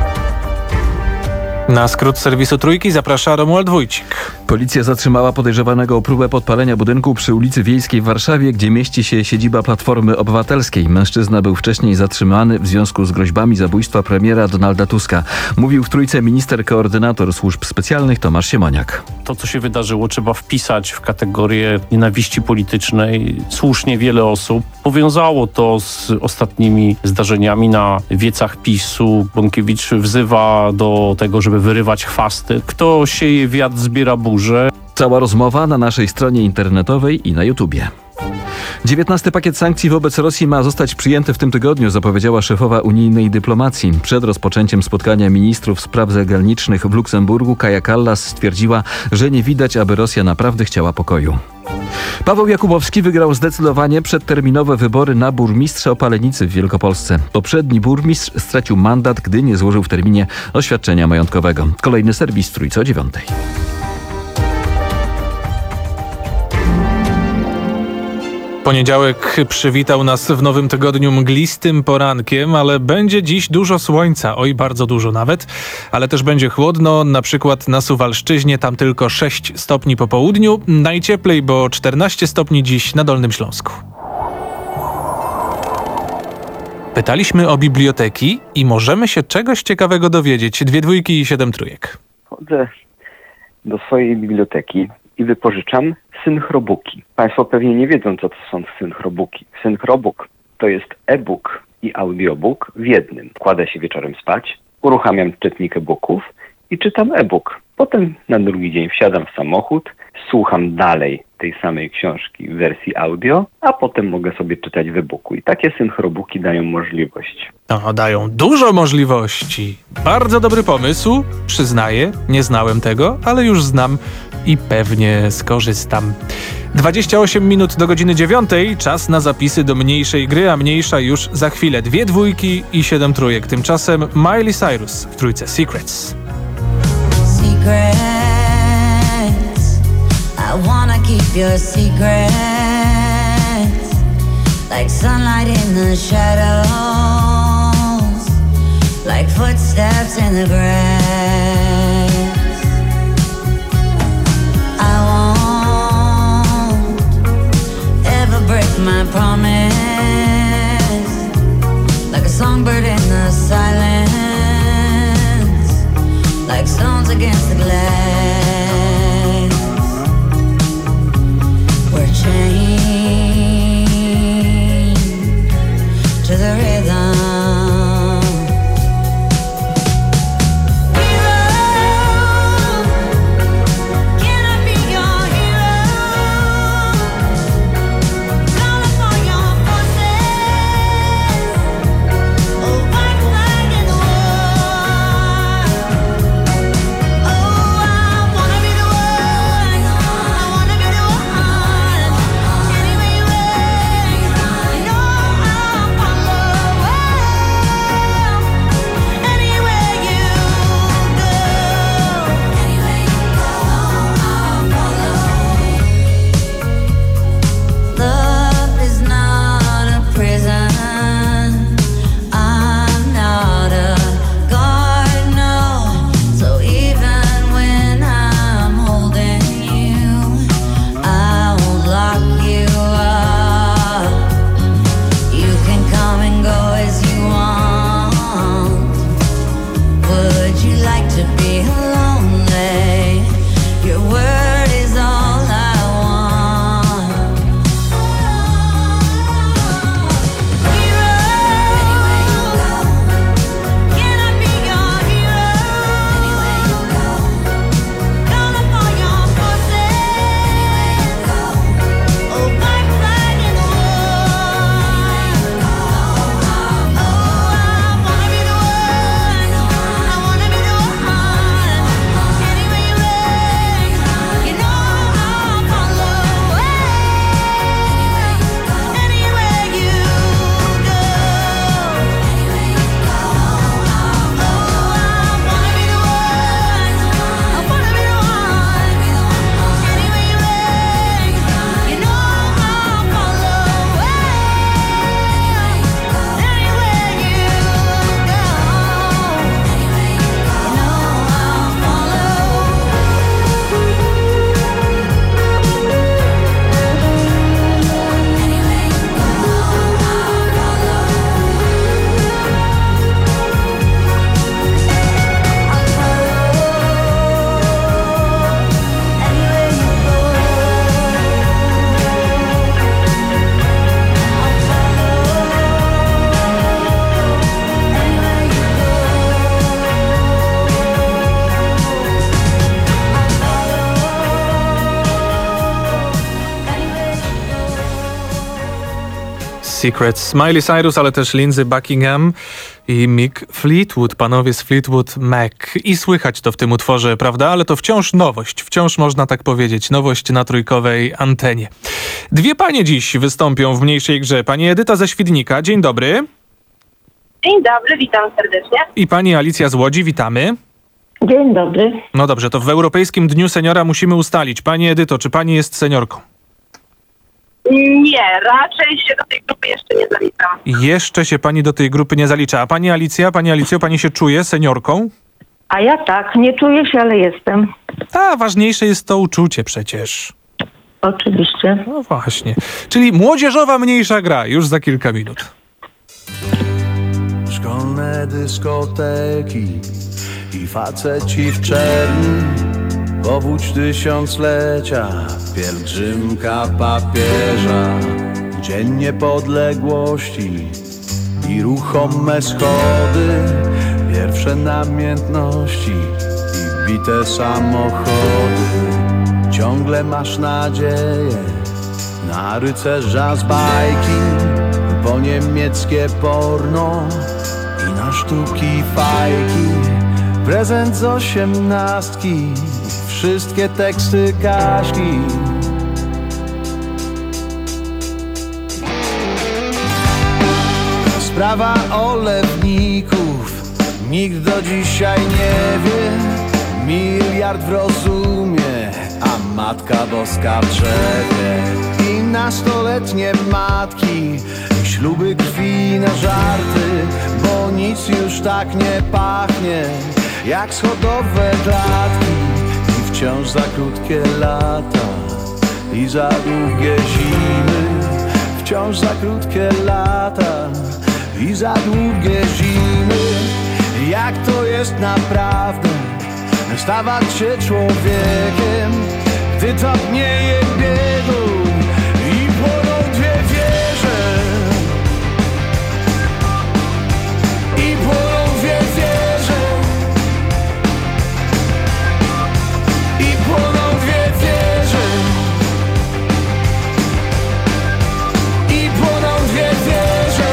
Na skrót serwisu Trójki zaprasza Romuald Wójcik. Policja zatrzymała podejrzewanego o próbę podpalenia budynku przy ulicy Wiejskiej w Warszawie, gdzie mieści się siedziba Platformy Obywatelskiej. Mężczyzna był wcześniej zatrzymany w związku z groźbami zabójstwa premiera Donalda Tuska. Mówił w Trójce minister koordynator służb specjalnych Tomasz Siemoniak. To, co się wydarzyło, trzeba wpisać w kategorię nienawiści politycznej. Słusznie wiele osób powiązało to z ostatnimi zdarzeniami na wiecach PiSu. Bąkiewicz wzywa do tego, żeby wyrywać chwasty. Kto sieje wiatr, zbiera burzę. Cała rozmowa na naszej stronie internetowej i na YouTubie. dziewiętnasty pakiet sankcji wobec Rosji ma zostać przyjęty w tym tygodniu, zapowiedziała szefowa unijnej dyplomacji. Przed rozpoczęciem spotkania ministrów spraw zagranicznych w Luksemburgu Kaja Kallas stwierdziła, że nie widać, aby Rosja naprawdę chciała pokoju. Paweł Jakubowski wygrał zdecydowanie przedterminowe wybory na burmistrza Opalenicy w Wielkopolsce. Poprzedni burmistrz stracił mandat, gdy nie złożył w terminie oświadczenia majątkowego. Kolejny serwis w Trójce o dziewiątej. Poniedziałek przywitał nas w nowym tygodniu mglistym porankiem, ale będzie dziś dużo słońca, oj bardzo dużo nawet, ale też będzie chłodno, na przykład na Suwalszczyźnie, tam tylko sześć stopni po południu, najcieplej, bo czternaście stopni dziś na Dolnym Śląsku. Pytaliśmy o biblioteki i możemy się czegoś ciekawego dowiedzieć. Dwie dwójki i siedem trójek. Chodzę do swojej biblioteki i wypożyczam synchrobuki. Państwo pewnie nie wiedzą, co to są synchrobuki. Synchrobook to jest e-book i audiobook w jednym. Kładę się wieczorem spać, uruchamiam czytnik e-booków i czytam e-book. Potem na drugi dzień wsiadam w samochód, słucham dalej tej samej książki w wersji audio, a potem mogę sobie czytać w e-booku. I takie synchrobuki dają możliwość. No, dają dużo możliwości. Bardzo dobry pomysł, przyznaję, nie znałem tego, ale już znam i pewnie skorzystam. dwadzieścia osiem minut do godziny dziewiątej, czas na zapisy do mniejszej gry, a mniejsza już za chwilę. Dwie dwójki i siedem trójek. Tymczasem Miley Cyrus w Trójce Secrets. Secrets, I wanna keep your secrets, like sunlight in the shadows, like footsteps in the grass. I won't my promise, like a songbird in the silence, like stones against the glass. We're chained to the rhythm. Secrets. Miley Cyrus, ale też Lindsey Buckingham i Mick Fleetwood, panowie z Fleetwood Mac. I słychać to w tym utworze, prawda? Ale to wciąż nowość, wciąż można tak powiedzieć, nowość na trójkowej antenie. Dwie panie dziś wystąpią w mniejszej grze. Pani Edyta ze Świdnika, dzień dobry. Dzień dobry, witam serdecznie. I pani Alicja z Łodzi, witamy. Dzień dobry. No dobrze, to w Europejskim Dniu Seniora musimy ustalić. Pani Edyto, czy pani jest seniorką? Nie, raczej się do tej grupy jeszcze nie zaliczam. Jeszcze się pani do tej grupy nie zalicza. A pani Alicja, pani Alicjo, pani się czuje seniorką? A ja tak, nie czuję się, ale jestem. A, ważniejsze jest to uczucie przecież. Oczywiście. No właśnie. Czyli młodzieżowa mniejsza gra, już za kilka minut. Szkolne dyskoteki i faceci w czerni, powódź tysiąclecia, pielgrzymka papieża, dzień niepodległości i ruchome schody, pierwsze namiętności i bite samochody. Ciągle masz nadzieję na rycerza z bajki, po niemieckie porno i na sztuki fajki. Prezent z osiemnastki, wszystkie teksty Kaśki. Sprawa olewników, nikt do dzisiaj nie wie. Miliard w rozumie, a Matka Boska w drzewie. I nastoletnie matki, i śluby krwi na żarty, bo nic już tak nie pachnie jak schodowe klatki. I wciąż za krótkie lata i za długie zimy, wciąż za krótkie lata i za długie zimy. Jak to jest naprawdę stawać się człowiekiem, gdy topnieje biegun i płoną dwie wieże. I płoną dwie wieże. I płoną dwie wieże. I płoną dwie wieże.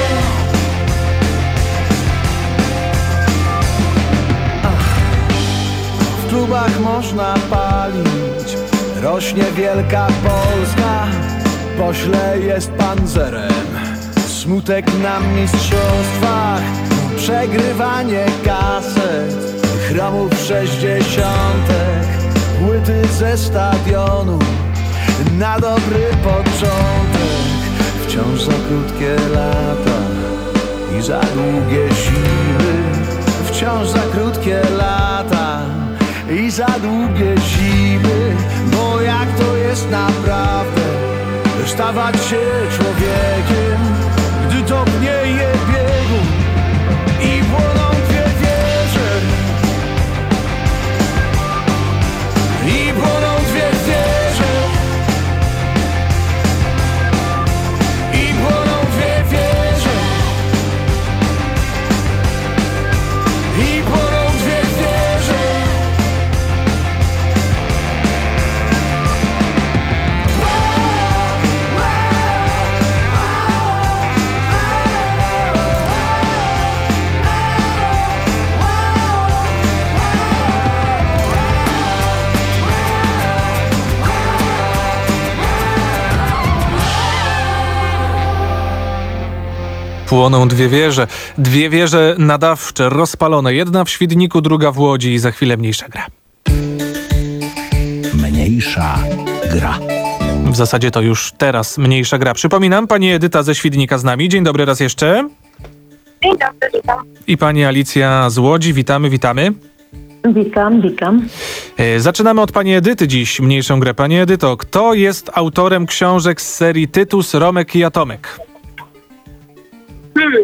W klubach można palić, rośnie wielka Polska, pośle jest pancerem. Smutek na mistrzostwach, przegrywanie kaset, chramów sześćdziesiątek, płyty ze stadionu, na dobry początek. Wciąż za krótkie lata i za długie siły. Wciąż za krótkie lata i za długie zimy. Bo jak to jest naprawdę stawać się człowiekiem, gdy topnieje biegun i płoną dwie wieże. I płoną dwie wieże. I płoną dwie wieże. I płoną dwie wieże. Płoną dwie wieże. Dwie wieże nadawcze, rozpalone. Jedna w Świdniku, druga w Łodzi i za chwilę mniejsza gra. Mniejsza gra. W zasadzie to już teraz mniejsza gra. Przypominam, pani Edyta ze Świdnika z nami. Dzień dobry raz jeszcze. Dzień dobry, witam. I pani Alicja z Łodzi. Witamy, witamy. Witam, witam. E, Zaczynamy od pani Edyty dziś mniejszą grę. Pani Edyto, kto jest autorem książek z serii Tytus, Romek i Atomek? Hmm.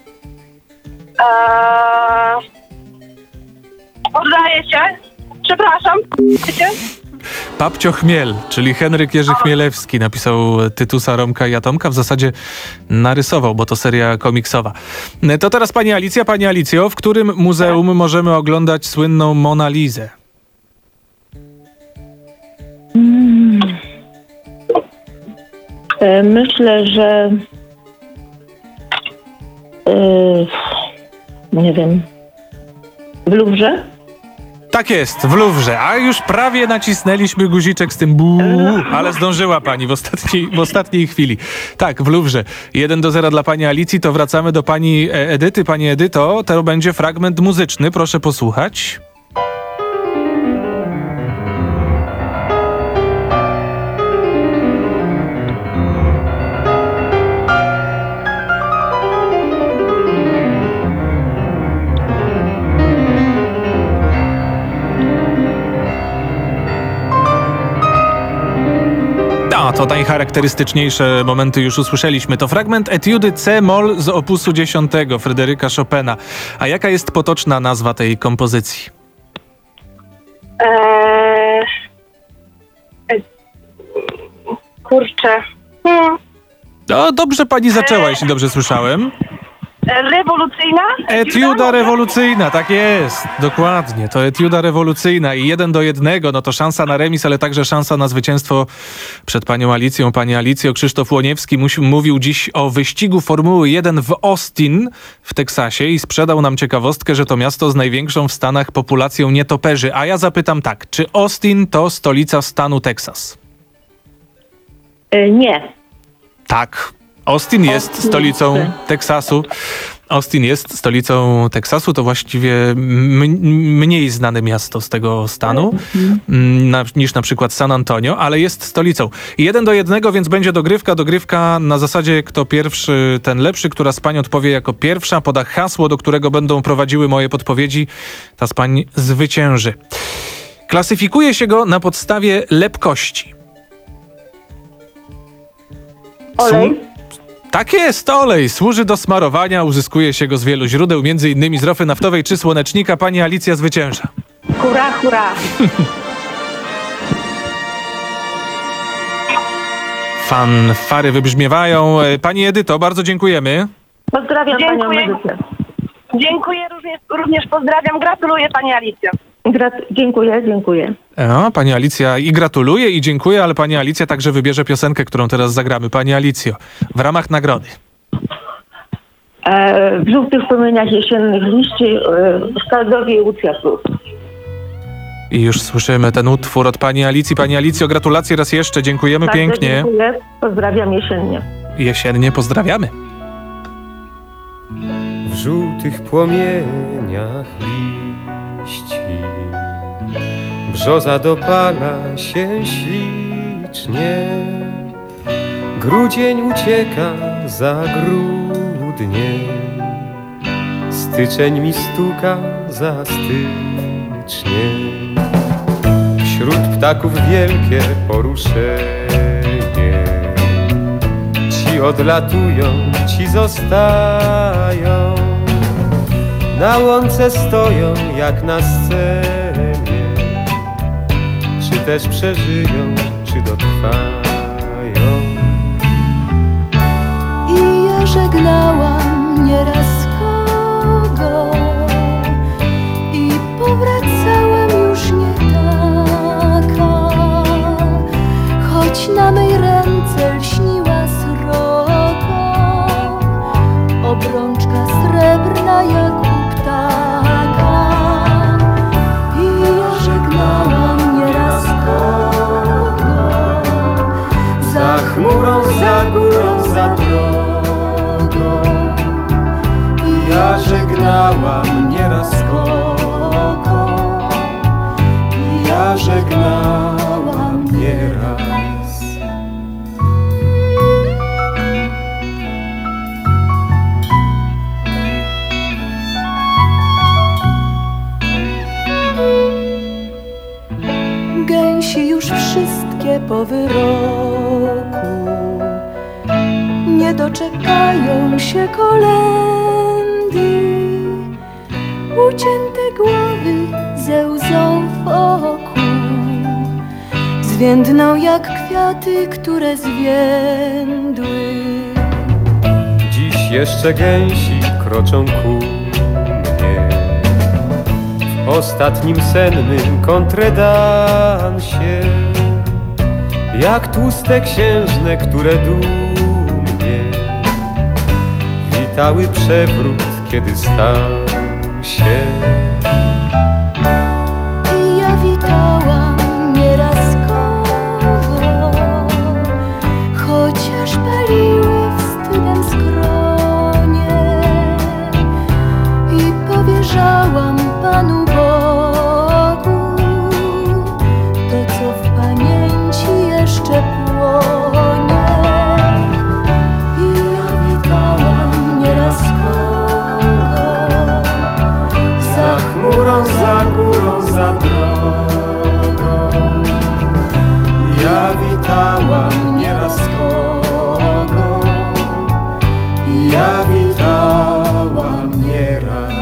Eee... Oddaję się. Przepraszam. Wiecie? Papcio Chmiel, czyli Henryk Jerzy Chmielewski, napisał Tytusa, Romka i Atomka. W zasadzie narysował, bo to seria komiksowa. To teraz pani Alicja. Pani Alicjo, w którym muzeum możemy oglądać słynną Mona Lizę? Hmm. E, myślę, że e, nie wiem, w Luwrze? Tak jest, w Luwrze. A już prawie nacisnęliśmy guziczek z tym buu, ale zdążyła pani w ostatniej, w ostatniej chwili. Tak, w Luwrze. jeden do zera dla pani Alicji. To wracamy do pani Edyty. Pani Edyto, to będzie fragment muzyczny. Proszę posłuchać. A, to najcharakterystyczniejsze momenty już usłyszeliśmy. To fragment etiudy C-moll z opusu dziesiątego Fryderyka Chopina. A jaka jest potoczna nazwa tej kompozycji? Eee... Kurczę. Hmm. No, dobrze pani zaczęła, jeśli dobrze słyszałem. Rewolucyjna? Etiuda rewolucyjna, tak jest, dokładnie. To etiuda rewolucyjna i jeden do jednego, no to szansa na remis, ale także szansa na zwycięstwo przed panią Alicją. Pani Alicjo, Krzysztof Łoniewski musi, mówił dziś o wyścigu Formuły jeden w Austin w Teksasie i sprzedał nam ciekawostkę, że to miasto z największą w Stanach populacją nietoperzy. A ja zapytam tak, czy Austin to stolica stanu Teksas? E, nie. Tak. Austin jest Austin. stolicą Teksasu. Austin jest stolicą Teksasu, to właściwie m- mniej znane miasto z tego stanu na, niż na przykład San Antonio, ale jest stolicą. Jeden do jednego, więc będzie dogrywka. Dogrywka na zasadzie kto pierwszy, ten lepszy. Która z pań odpowie jako pierwsza, poda hasło, do którego będą prowadziły moje podpowiedzi. Ta z pań zwycięży. Klasyfikuje się go na podstawie lepkości. Olej. Tak jest, olej służy do smarowania, uzyskuje się go z wielu źródeł, między innymi z ropy naftowej czy słonecznika. Pani Alicja zwycięża. Hurra, hurra. Fanfary wybrzmiewają. Pani Edyto, bardzo dziękujemy. Pozdrawiam Dziękuję. panią Edytę. Dziękuję, również, również pozdrawiam. Gratuluję pani Alicja. Grat- dziękuję, dziękuję. No, pani Alicja i gratuluję i dziękuję, ale pani Alicja także wybierze piosenkę, którą teraz zagramy. Pani Alicjo, w ramach nagrody. E, w żółtych promieniach jesiennych liści e, w Skaldowie u kwiatów. I już słyszymy ten utwór od pani Alicji. Pani Alicjo, gratulacje raz jeszcze, dziękujemy Bardzo pięknie. Dziękuję, pozdrawiam jesiennie. Jesiennie pozdrawiamy. W żółtych płomieniach liści brzoza dopala się ślicznie. Grudzień ucieka za grudniem, styczeń mi stuka za styczniem. Wśród ptaków wielkie poruszenie, ci odlatują, ci zostają. Na łące stoją jak na scenie, czy też przeżyją, czy dotrwają. I ja żegnałam nieraz kogo i powracałem już nie taka, choć na mej ręce lśniła srogo, obrączka srebrna jak u ptaka. I ja żegnałam nieraz kogo, Za chmurą, za górą, za drogą. Ja żegnałam nieraz kogo, ja żegnałam nieraz. Gęsi już wszystkie po wyroku nie doczekają się kolędy. Ucięte głowy ze łzą w oku zwiędną jak kwiaty, które zwiędły. Dziś jeszcze gęsi kroczą ku mnie w ostatnim sennym kontredansie, jak tłuste księżne, które dumnie witały przewrót, kiedy stał się. I ja witałam nieraz kogo, chociaż paliły wstydem skronie, i powierzałam Panu Bogu to, co w pamięci jeszcze płonie. I ja witałam nieraz kogo, Za chmurą, za górą, za drogą. Ja witałam nieraz kogo, ja witałam nieraz.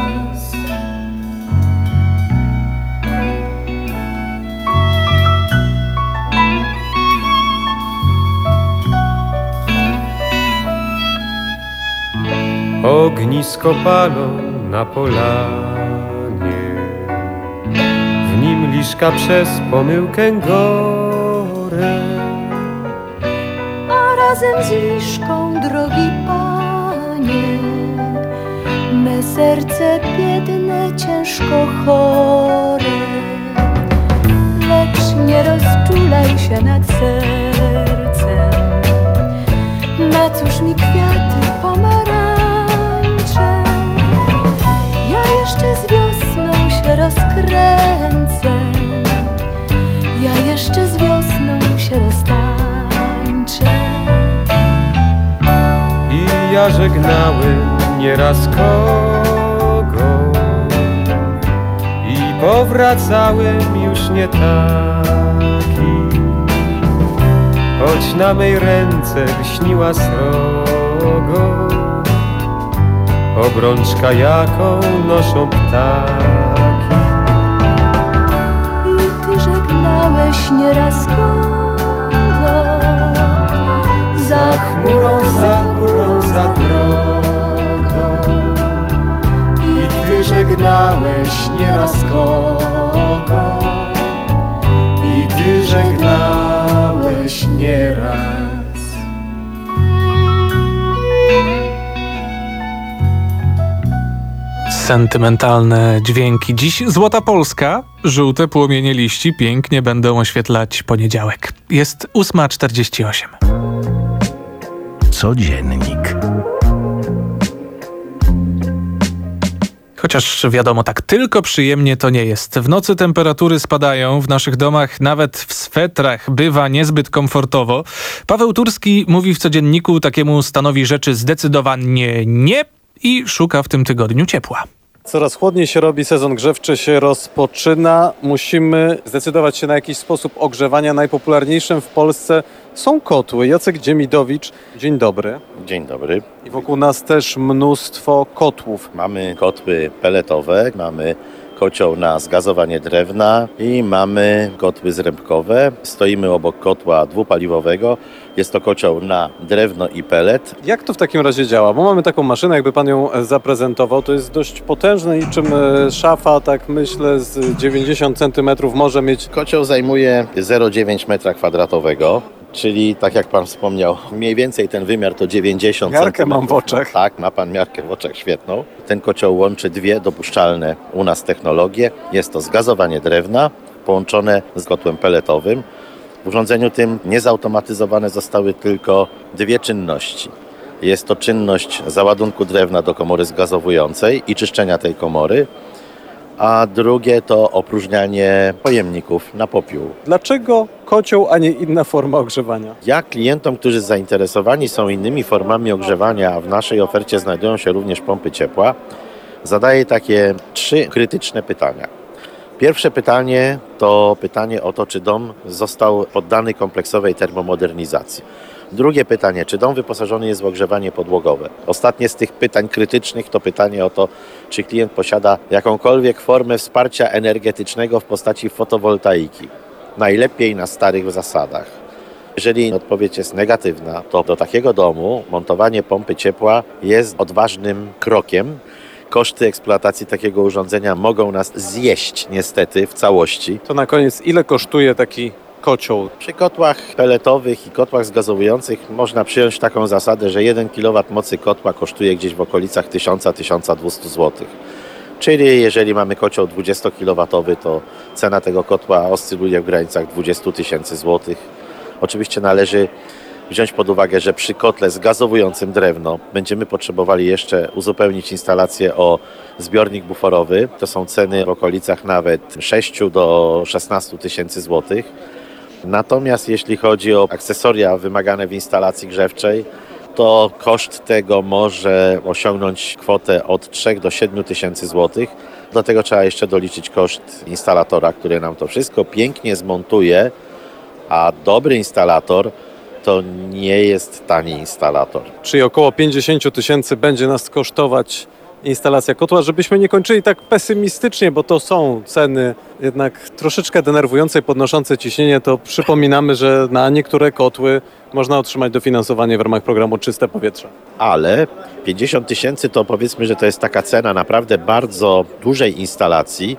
Ognisko palą na polanie, w nim liszka przez pomyłkę gorę. a razem z liszką, drogi Panie, me serce biedne, ciężko chore. Lecz nie rozczulaj się nad sercem, na cóż mi kwiaty pomarańcze. Ja jeszcze z wiosną się rozkręcę, ja jeszcze z wiosną się roztańczę. I ja żegnałem nieraz kogo i powracałem już nie taki, choć na mej ręce lśniła srogo, drogą, obrączka jaką noszą ptaki. I ty żegnałeś nieraz kogo, za chmurą, za chmurą, za drogą. I ty żegnałeś nieraz kogo, i ty żegnałeś nieraz. Sentymentalne dźwięki. Dziś Złota Polska. Żółte płomienie liści pięknie będą oświetlać poniedziałek. Jest ósma czterdzieści osiem. Codziennik. Chociaż wiadomo, tak tylko przyjemnie to nie jest. W nocy temperatury spadają, w naszych domach nawet w swetrach bywa niezbyt komfortowo. Paweł Turski mówi w Codzienniku takiemu stanowi rzeczy zdecydowanie nie i szuka w tym tygodniu ciepła. Coraz chłodniej się robi, sezon grzewczy się rozpoczyna. Musimy zdecydować się na jakiś sposób ogrzewania. Najpopularniejszym w Polsce są kotły. Jacek Dziemidowicz, dzień dobry. Dzień dobry. I wokół nas też mnóstwo kotłów. Mamy kotły peletowe, mamy kocioł na zgazowanie drewna i mamy kotły zrębkowe. Stoimy obok kotła dwupaliwowego. Jest to kocioł na drewno i pelet. Jak to w takim razie działa? Bo mamy taką maszynę, jakby pan ją zaprezentował. To jest dość potężne, niczym szafa, tak myślę, z dziewięćdziesiąt centymetrów może mieć. Kocioł zajmuje zero przecinek dziewięć metra kwadratowego. Czyli tak jak pan wspomniał, mniej więcej ten wymiar to dziewięćdziesiąt centymetrów. Miarkę mam w oczach. Tak, ma pan miarkę w oczach świetną. Ten kocioł łączy dwie dopuszczalne u nas technologie. Jest to zgazowanie drewna połączone z kotłem peletowym. W urządzeniu tym niezautomatyzowane zostały tylko dwie czynności. Jest to czynność załadunku drewna do komory zgazowującej i czyszczenia tej komory, a drugie to opróżnianie pojemników na popiół. Dlaczego kocioł, a nie inna forma ogrzewania? Ja klientom, którzy zainteresowani są innymi formami ogrzewania, a w naszej ofercie znajdują się również pompy ciepła, zadaję takie trzy krytyczne pytania. Pierwsze pytanie to pytanie o to, czy dom został poddany kompleksowej termomodernizacji. Drugie pytanie, czy dom wyposażony jest w ogrzewanie podłogowe? Ostatnie z tych pytań krytycznych to pytanie o to, czy klient posiada jakąkolwiek formę wsparcia energetycznego w postaci fotowoltaiki. Najlepiej na starych zasadach. Jeżeli odpowiedź jest negatywna, to do takiego domu montowanie pompy ciepła jest odważnym krokiem. Koszty eksploatacji takiego urządzenia mogą nas zjeść niestety w całości. To na koniec, ile kosztuje taki kocioł? Przy kotłach peletowych i kotłach zgazowujących można przyjąć taką zasadę, że jeden kilowat mocy kotła kosztuje gdzieś w okolicach tysiąc do tysiąca dwustu złotych. Czyli jeżeli mamy kocioł dwudziestokilowatowy, to cena tego kotła oscyluje w granicach dwadzieścia tysięcy złotych. Oczywiście należy wziąć pod uwagę, że przy kotle zgazowującym drewno będziemy potrzebowali jeszcze uzupełnić instalację o zbiornik buforowy. To są ceny w okolicach nawet sześć do szesnastu tysięcy złotych. Natomiast jeśli chodzi o akcesoria wymagane w instalacji grzewczej, to koszt tego może osiągnąć kwotę od trzech do siedmiu tysięcy złotych. Do tego trzeba jeszcze doliczyć koszt instalatora, który nam to wszystko pięknie zmontuje, a dobry instalator to nie jest tani instalator. Czyli około pięćdziesiąt tysięcy będzie nas kosztować instalacja kotła, żebyśmy nie kończyli tak pesymistycznie, bo to są ceny jednak troszeczkę denerwujące i podnoszące ciśnienie, to przypominamy, że na niektóre kotły można otrzymać dofinansowanie w ramach programu Czyste Powietrze. Ale pięćdziesiąt tysięcy to powiedzmy, że to jest taka cena naprawdę bardzo dużej instalacji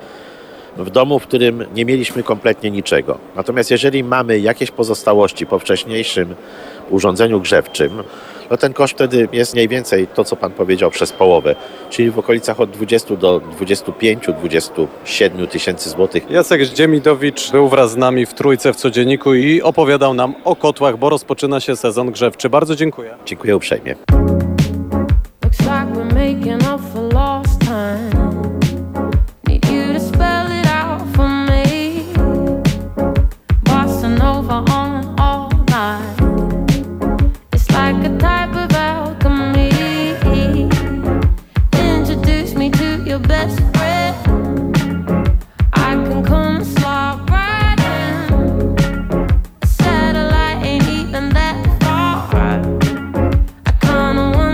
w domu, w którym nie mieliśmy kompletnie niczego. Natomiast jeżeli mamy jakieś pozostałości po wcześniejszym urządzeniu grzewczym, no ten koszt wtedy jest mniej więcej to, co pan powiedział, przez połowę, czyli w okolicach od dwudziestu do dwudziestu pięciu do dwudziestu siedmiu tysięcy złotych. Jacek Dziemidowicz był wraz z nami w Trójce w Codzienniku i opowiadał nam o kotłach, bo rozpoczyna się sezon grzewczy. Bardzo dziękuję. Dziękuję uprzejmie. Best friend, I can come and slide right in. Satellite ain't even that far. I kinda want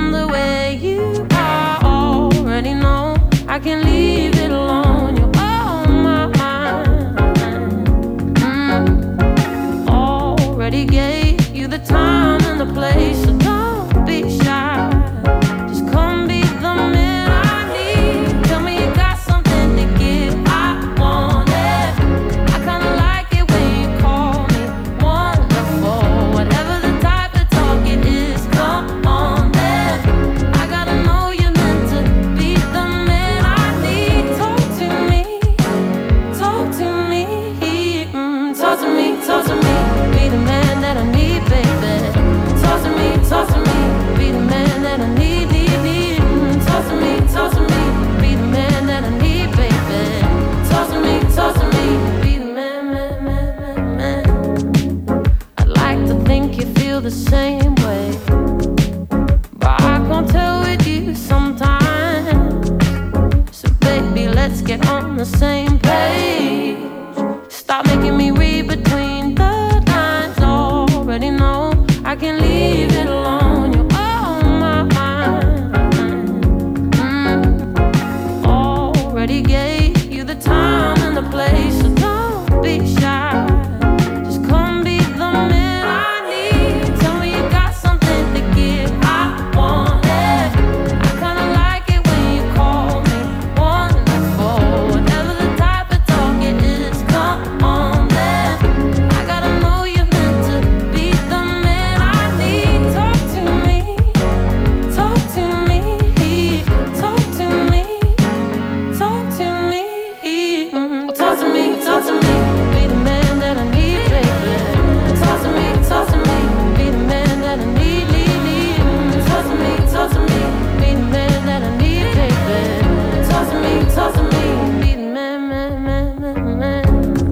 the same page. Stop making me read between the lines. Already know I can leave it alone. You're on my mind. Mm. Already gave you the time and the place, so don't be shy. Just come be the man I need. Tell me you got something to give. I want it. I kinda like it when you call me wonderful. Whatever the type of talk it is, come on then. I gotta know you're meant to be the man I need. Talk to me, talk to me, talk to me, talk to me, mm, talk to me, talk to me. Be the man that I need, baby. Talk to me, talk to me. Be the man that I need, need, need. Mm, talk to me, talk to me. Be the man that I need, baby. Talk to me, talk to me. Be the man, man, man, man, man.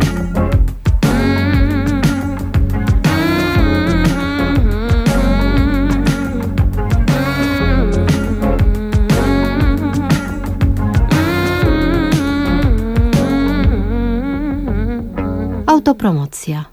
Autopromocja.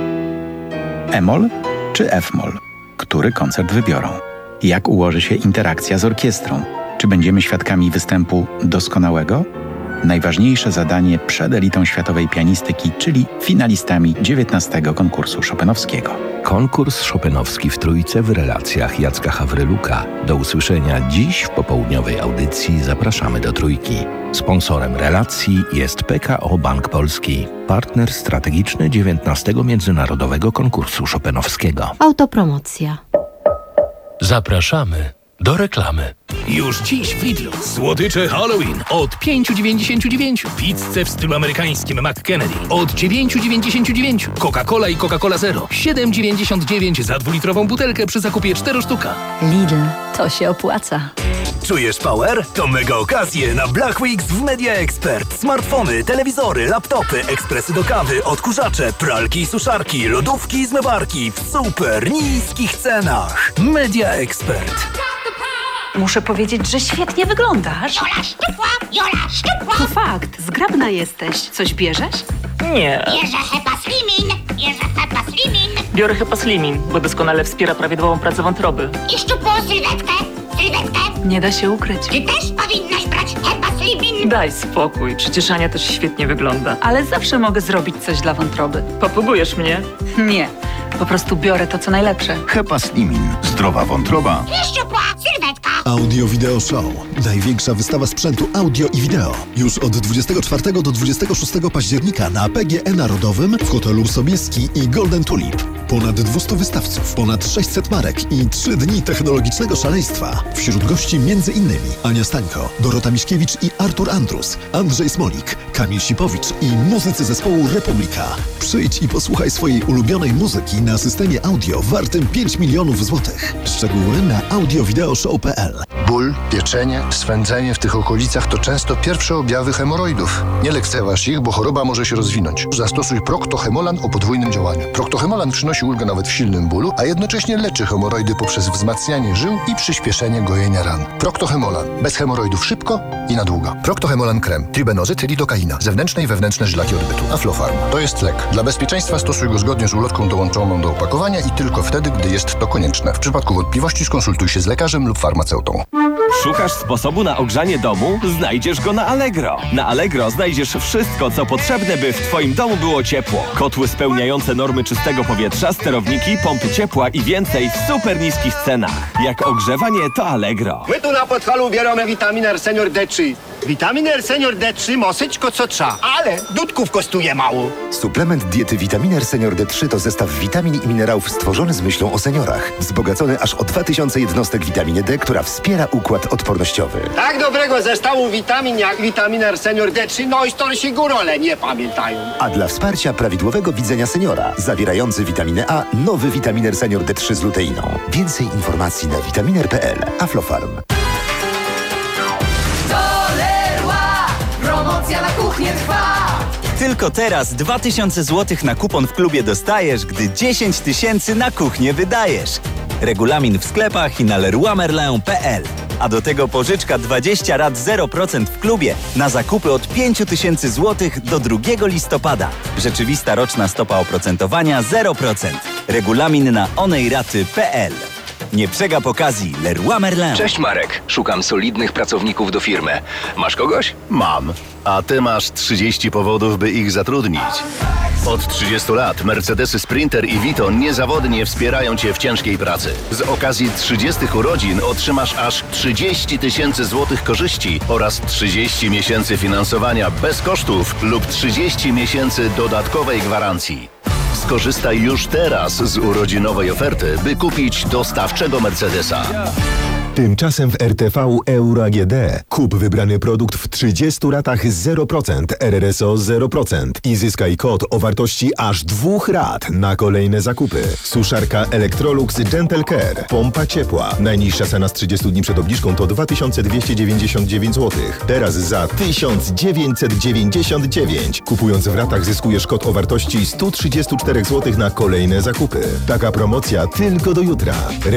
E-moll czy F-moll? Który koncert wybiorą? Jak ułoży się interakcja z orkiestrą? Czy będziemy świadkami występu doskonałego? Najważniejsze zadanie przed elitą światowej pianistyki, czyli finalistami dziewiętnastego konkursu chopinowskiego. Konkurs chopinowski w Trójce w relacjach Jacka Hawryluka. Do usłyszenia dziś w popołudniowej audycji zapraszamy do Trójki. Sponsorem relacji jest P K O Bank Polski, partner strategiczny dziewiętnastego Międzynarodowego Konkursu Chopinowskiego. Autopromocja. Zapraszamy do reklamy. Już dziś w Lidlu słodycze Halloween od pięć dziewięćdziesiąt dziewięć. Pizzę w stylu amerykańskim McKennedy od dziewięć dziewięćdziesiąt dziewięć. Coca-Cola i Coca-Cola Zero siedem dziewięćdziesiąt dziewięć za dwulitrową butelkę przy zakupie cztery sztuka. Lidl, to się opłaca. Czujesz power? To mega okazje na Black Weeks w Media Expert. Smartfony, telewizory, laptopy, ekspresy do kawy, odkurzacze, pralki i suszarki, lodówki i zmywarki w super niskich cenach. Media Expert. Muszę powiedzieć, że świetnie wyglądasz. Jola szczupła, Jola szczupła. To fakt, zgrabna jesteś. Coś bierzesz? Nie. Bierze Hepa Slimin, bierze Hepa Slimin. Biorę Hepa Slimin, bo doskonale wspiera prawidłową pracę wątroby. I szczupłą sylwetkę, sylwetkę. Nie da się ukryć. Ty też powinnaś brać Hepa Slimin. Daj spokój, przecież Ania też świetnie wygląda. Ale zawsze mogę zrobić coś dla wątroby. Popugujesz mnie? Nie, po prostu biorę to, co najlepsze. Hepa Slimin. Zdrowa wątroba. I szczupła sylwetka. Audio Video Show. Największa wystawa sprzętu audio i wideo. Już od dwudziestego czwartego do dwudziestego szóstego października na P G E Narodowym w hotelu Sobieski i Golden Tulip. Ponad dwieście wystawców, ponad sześćset marek i trzy dni technologicznego szaleństwa. Wśród gości między innymi Ania Stańko, Dorota Miśkiewicz i Artur Andrus, Andrzej Smolik, Kamil Sipowicz i muzycy zespołu Republika. Przyjdź i posłuchaj swojej ulubionej muzyki na systemie audio wartym pięć milionów złotych. Szczegóły na audio video show kropka p l. Ból, pieczenie, swędzenie w tych okolicach to często pierwsze objawy hemoroidów. Nie lekceważ ich, bo choroba może się rozwinąć. Zastosuj Procto-Hemolan o podwójnym działaniu. Procto-Hemolan przynosi ulgę nawet w silnym bólu, a jednocześnie leczy hemoroidy poprzez wzmacnianie żył i przyspieszenie gojenia ran. Procto-Hemolan. Bez hemoroidów szybko i na długo. Procto-Hemolan krem. Tribenozyt, lidokaina. Zewnętrzne i wewnętrzne żylaki odbytu. Aflofarm. To jest lek. Dla bezpieczeństwa stosuj go zgodnie z ulotką dołączoną do opakowania i tylko wtedy, gdy jest to konieczne. W przypadku wątpliwości skonsultuj się z lekarzem lub farmaceutą. Szukasz sposobu na ogrzanie domu? Znajdziesz go na Allegro. Na Allegro znajdziesz wszystko, co potrzebne, by w Twoim domu było ciepło. Kotły spełniające normy czystego powietrza, sterowniki, pompy ciepła i więcej w super niskich cenach. Jak ogrzewanie, to Allegro. My tu na Podhalu bierzemy witaminę Senior D trzy. Witaminę Senior D trzy mosyćko co trza, ale dudków kosztuje mało. Suplement diety Vitaminer Senior D trzy to zestaw witamin i minerałów stworzony z myślą o seniorach. Wzbogacony aż o dwa tysiące jednostek witaminy D, która wspiera układ odpornościowy. Tak dobrego zestawu witamin jak Vitaminer Senior D trzy, no i starsi górole nie pamiętają. A dla wsparcia prawidłowego widzenia seniora, zawierający witaminę A, nowy Vitaminer Senior D trzy z luteiną. Więcej informacji na vitaminer kropka p l. Aflofarm. Promocja na kuchnię trwa! Tylko teraz dwa tysiące złotych na kupon w klubie dostajesz, gdy dziesięć tysięcy na kuchnię wydajesz. Regulamin w sklepach i na leroymerlin kropka p l. A do tego pożyczka dwadzieścia rat zero procent w klubie na zakupy od pięć tysięcy złotych do drugiego listopada. Rzeczywista roczna stopa oprocentowania zero procent. Regulamin na onejraty kropka p l. Nie przegap okazji Leroy Merlin. Cześć Marek, szukam solidnych pracowników do firmy. Masz kogoś? Mam. A ty masz trzydzieści powodów, by ich zatrudnić. Od trzydziestu lat Mercedesy Sprinter i Vito niezawodnie wspierają cię w ciężkiej pracy. Z okazji trzydziestych urodzin otrzymasz aż trzydzieści tysięcy złotych korzyści oraz trzydzieści miesięcy finansowania bez kosztów lub trzydzieści miesięcy dodatkowej gwarancji. Skorzystaj już teraz z urodzinowej oferty, by kupić dostawczego Mercedesa. Tymczasem w R T V Euro A G D kup wybrany produkt w trzydziestu ratach zero procent, R R S O zero procent i zyskaj kod o wartości aż dwóch rat na kolejne zakupy. Suszarka Electrolux Gentle Care. Pompa ciepła. Najniższa cena z trzydziestu dni przed obniżką to dwa tysiące dwieście dziewięćdziesiąt dziewięć złotych. Teraz za tysiąc dziewięćset dziewięćdziesiąt dziewięć. Kupując w ratach zyskujesz kod o wartości sto trzydzieści cztery złotych na kolejne zakupy. Taka promocja tylko do jutra.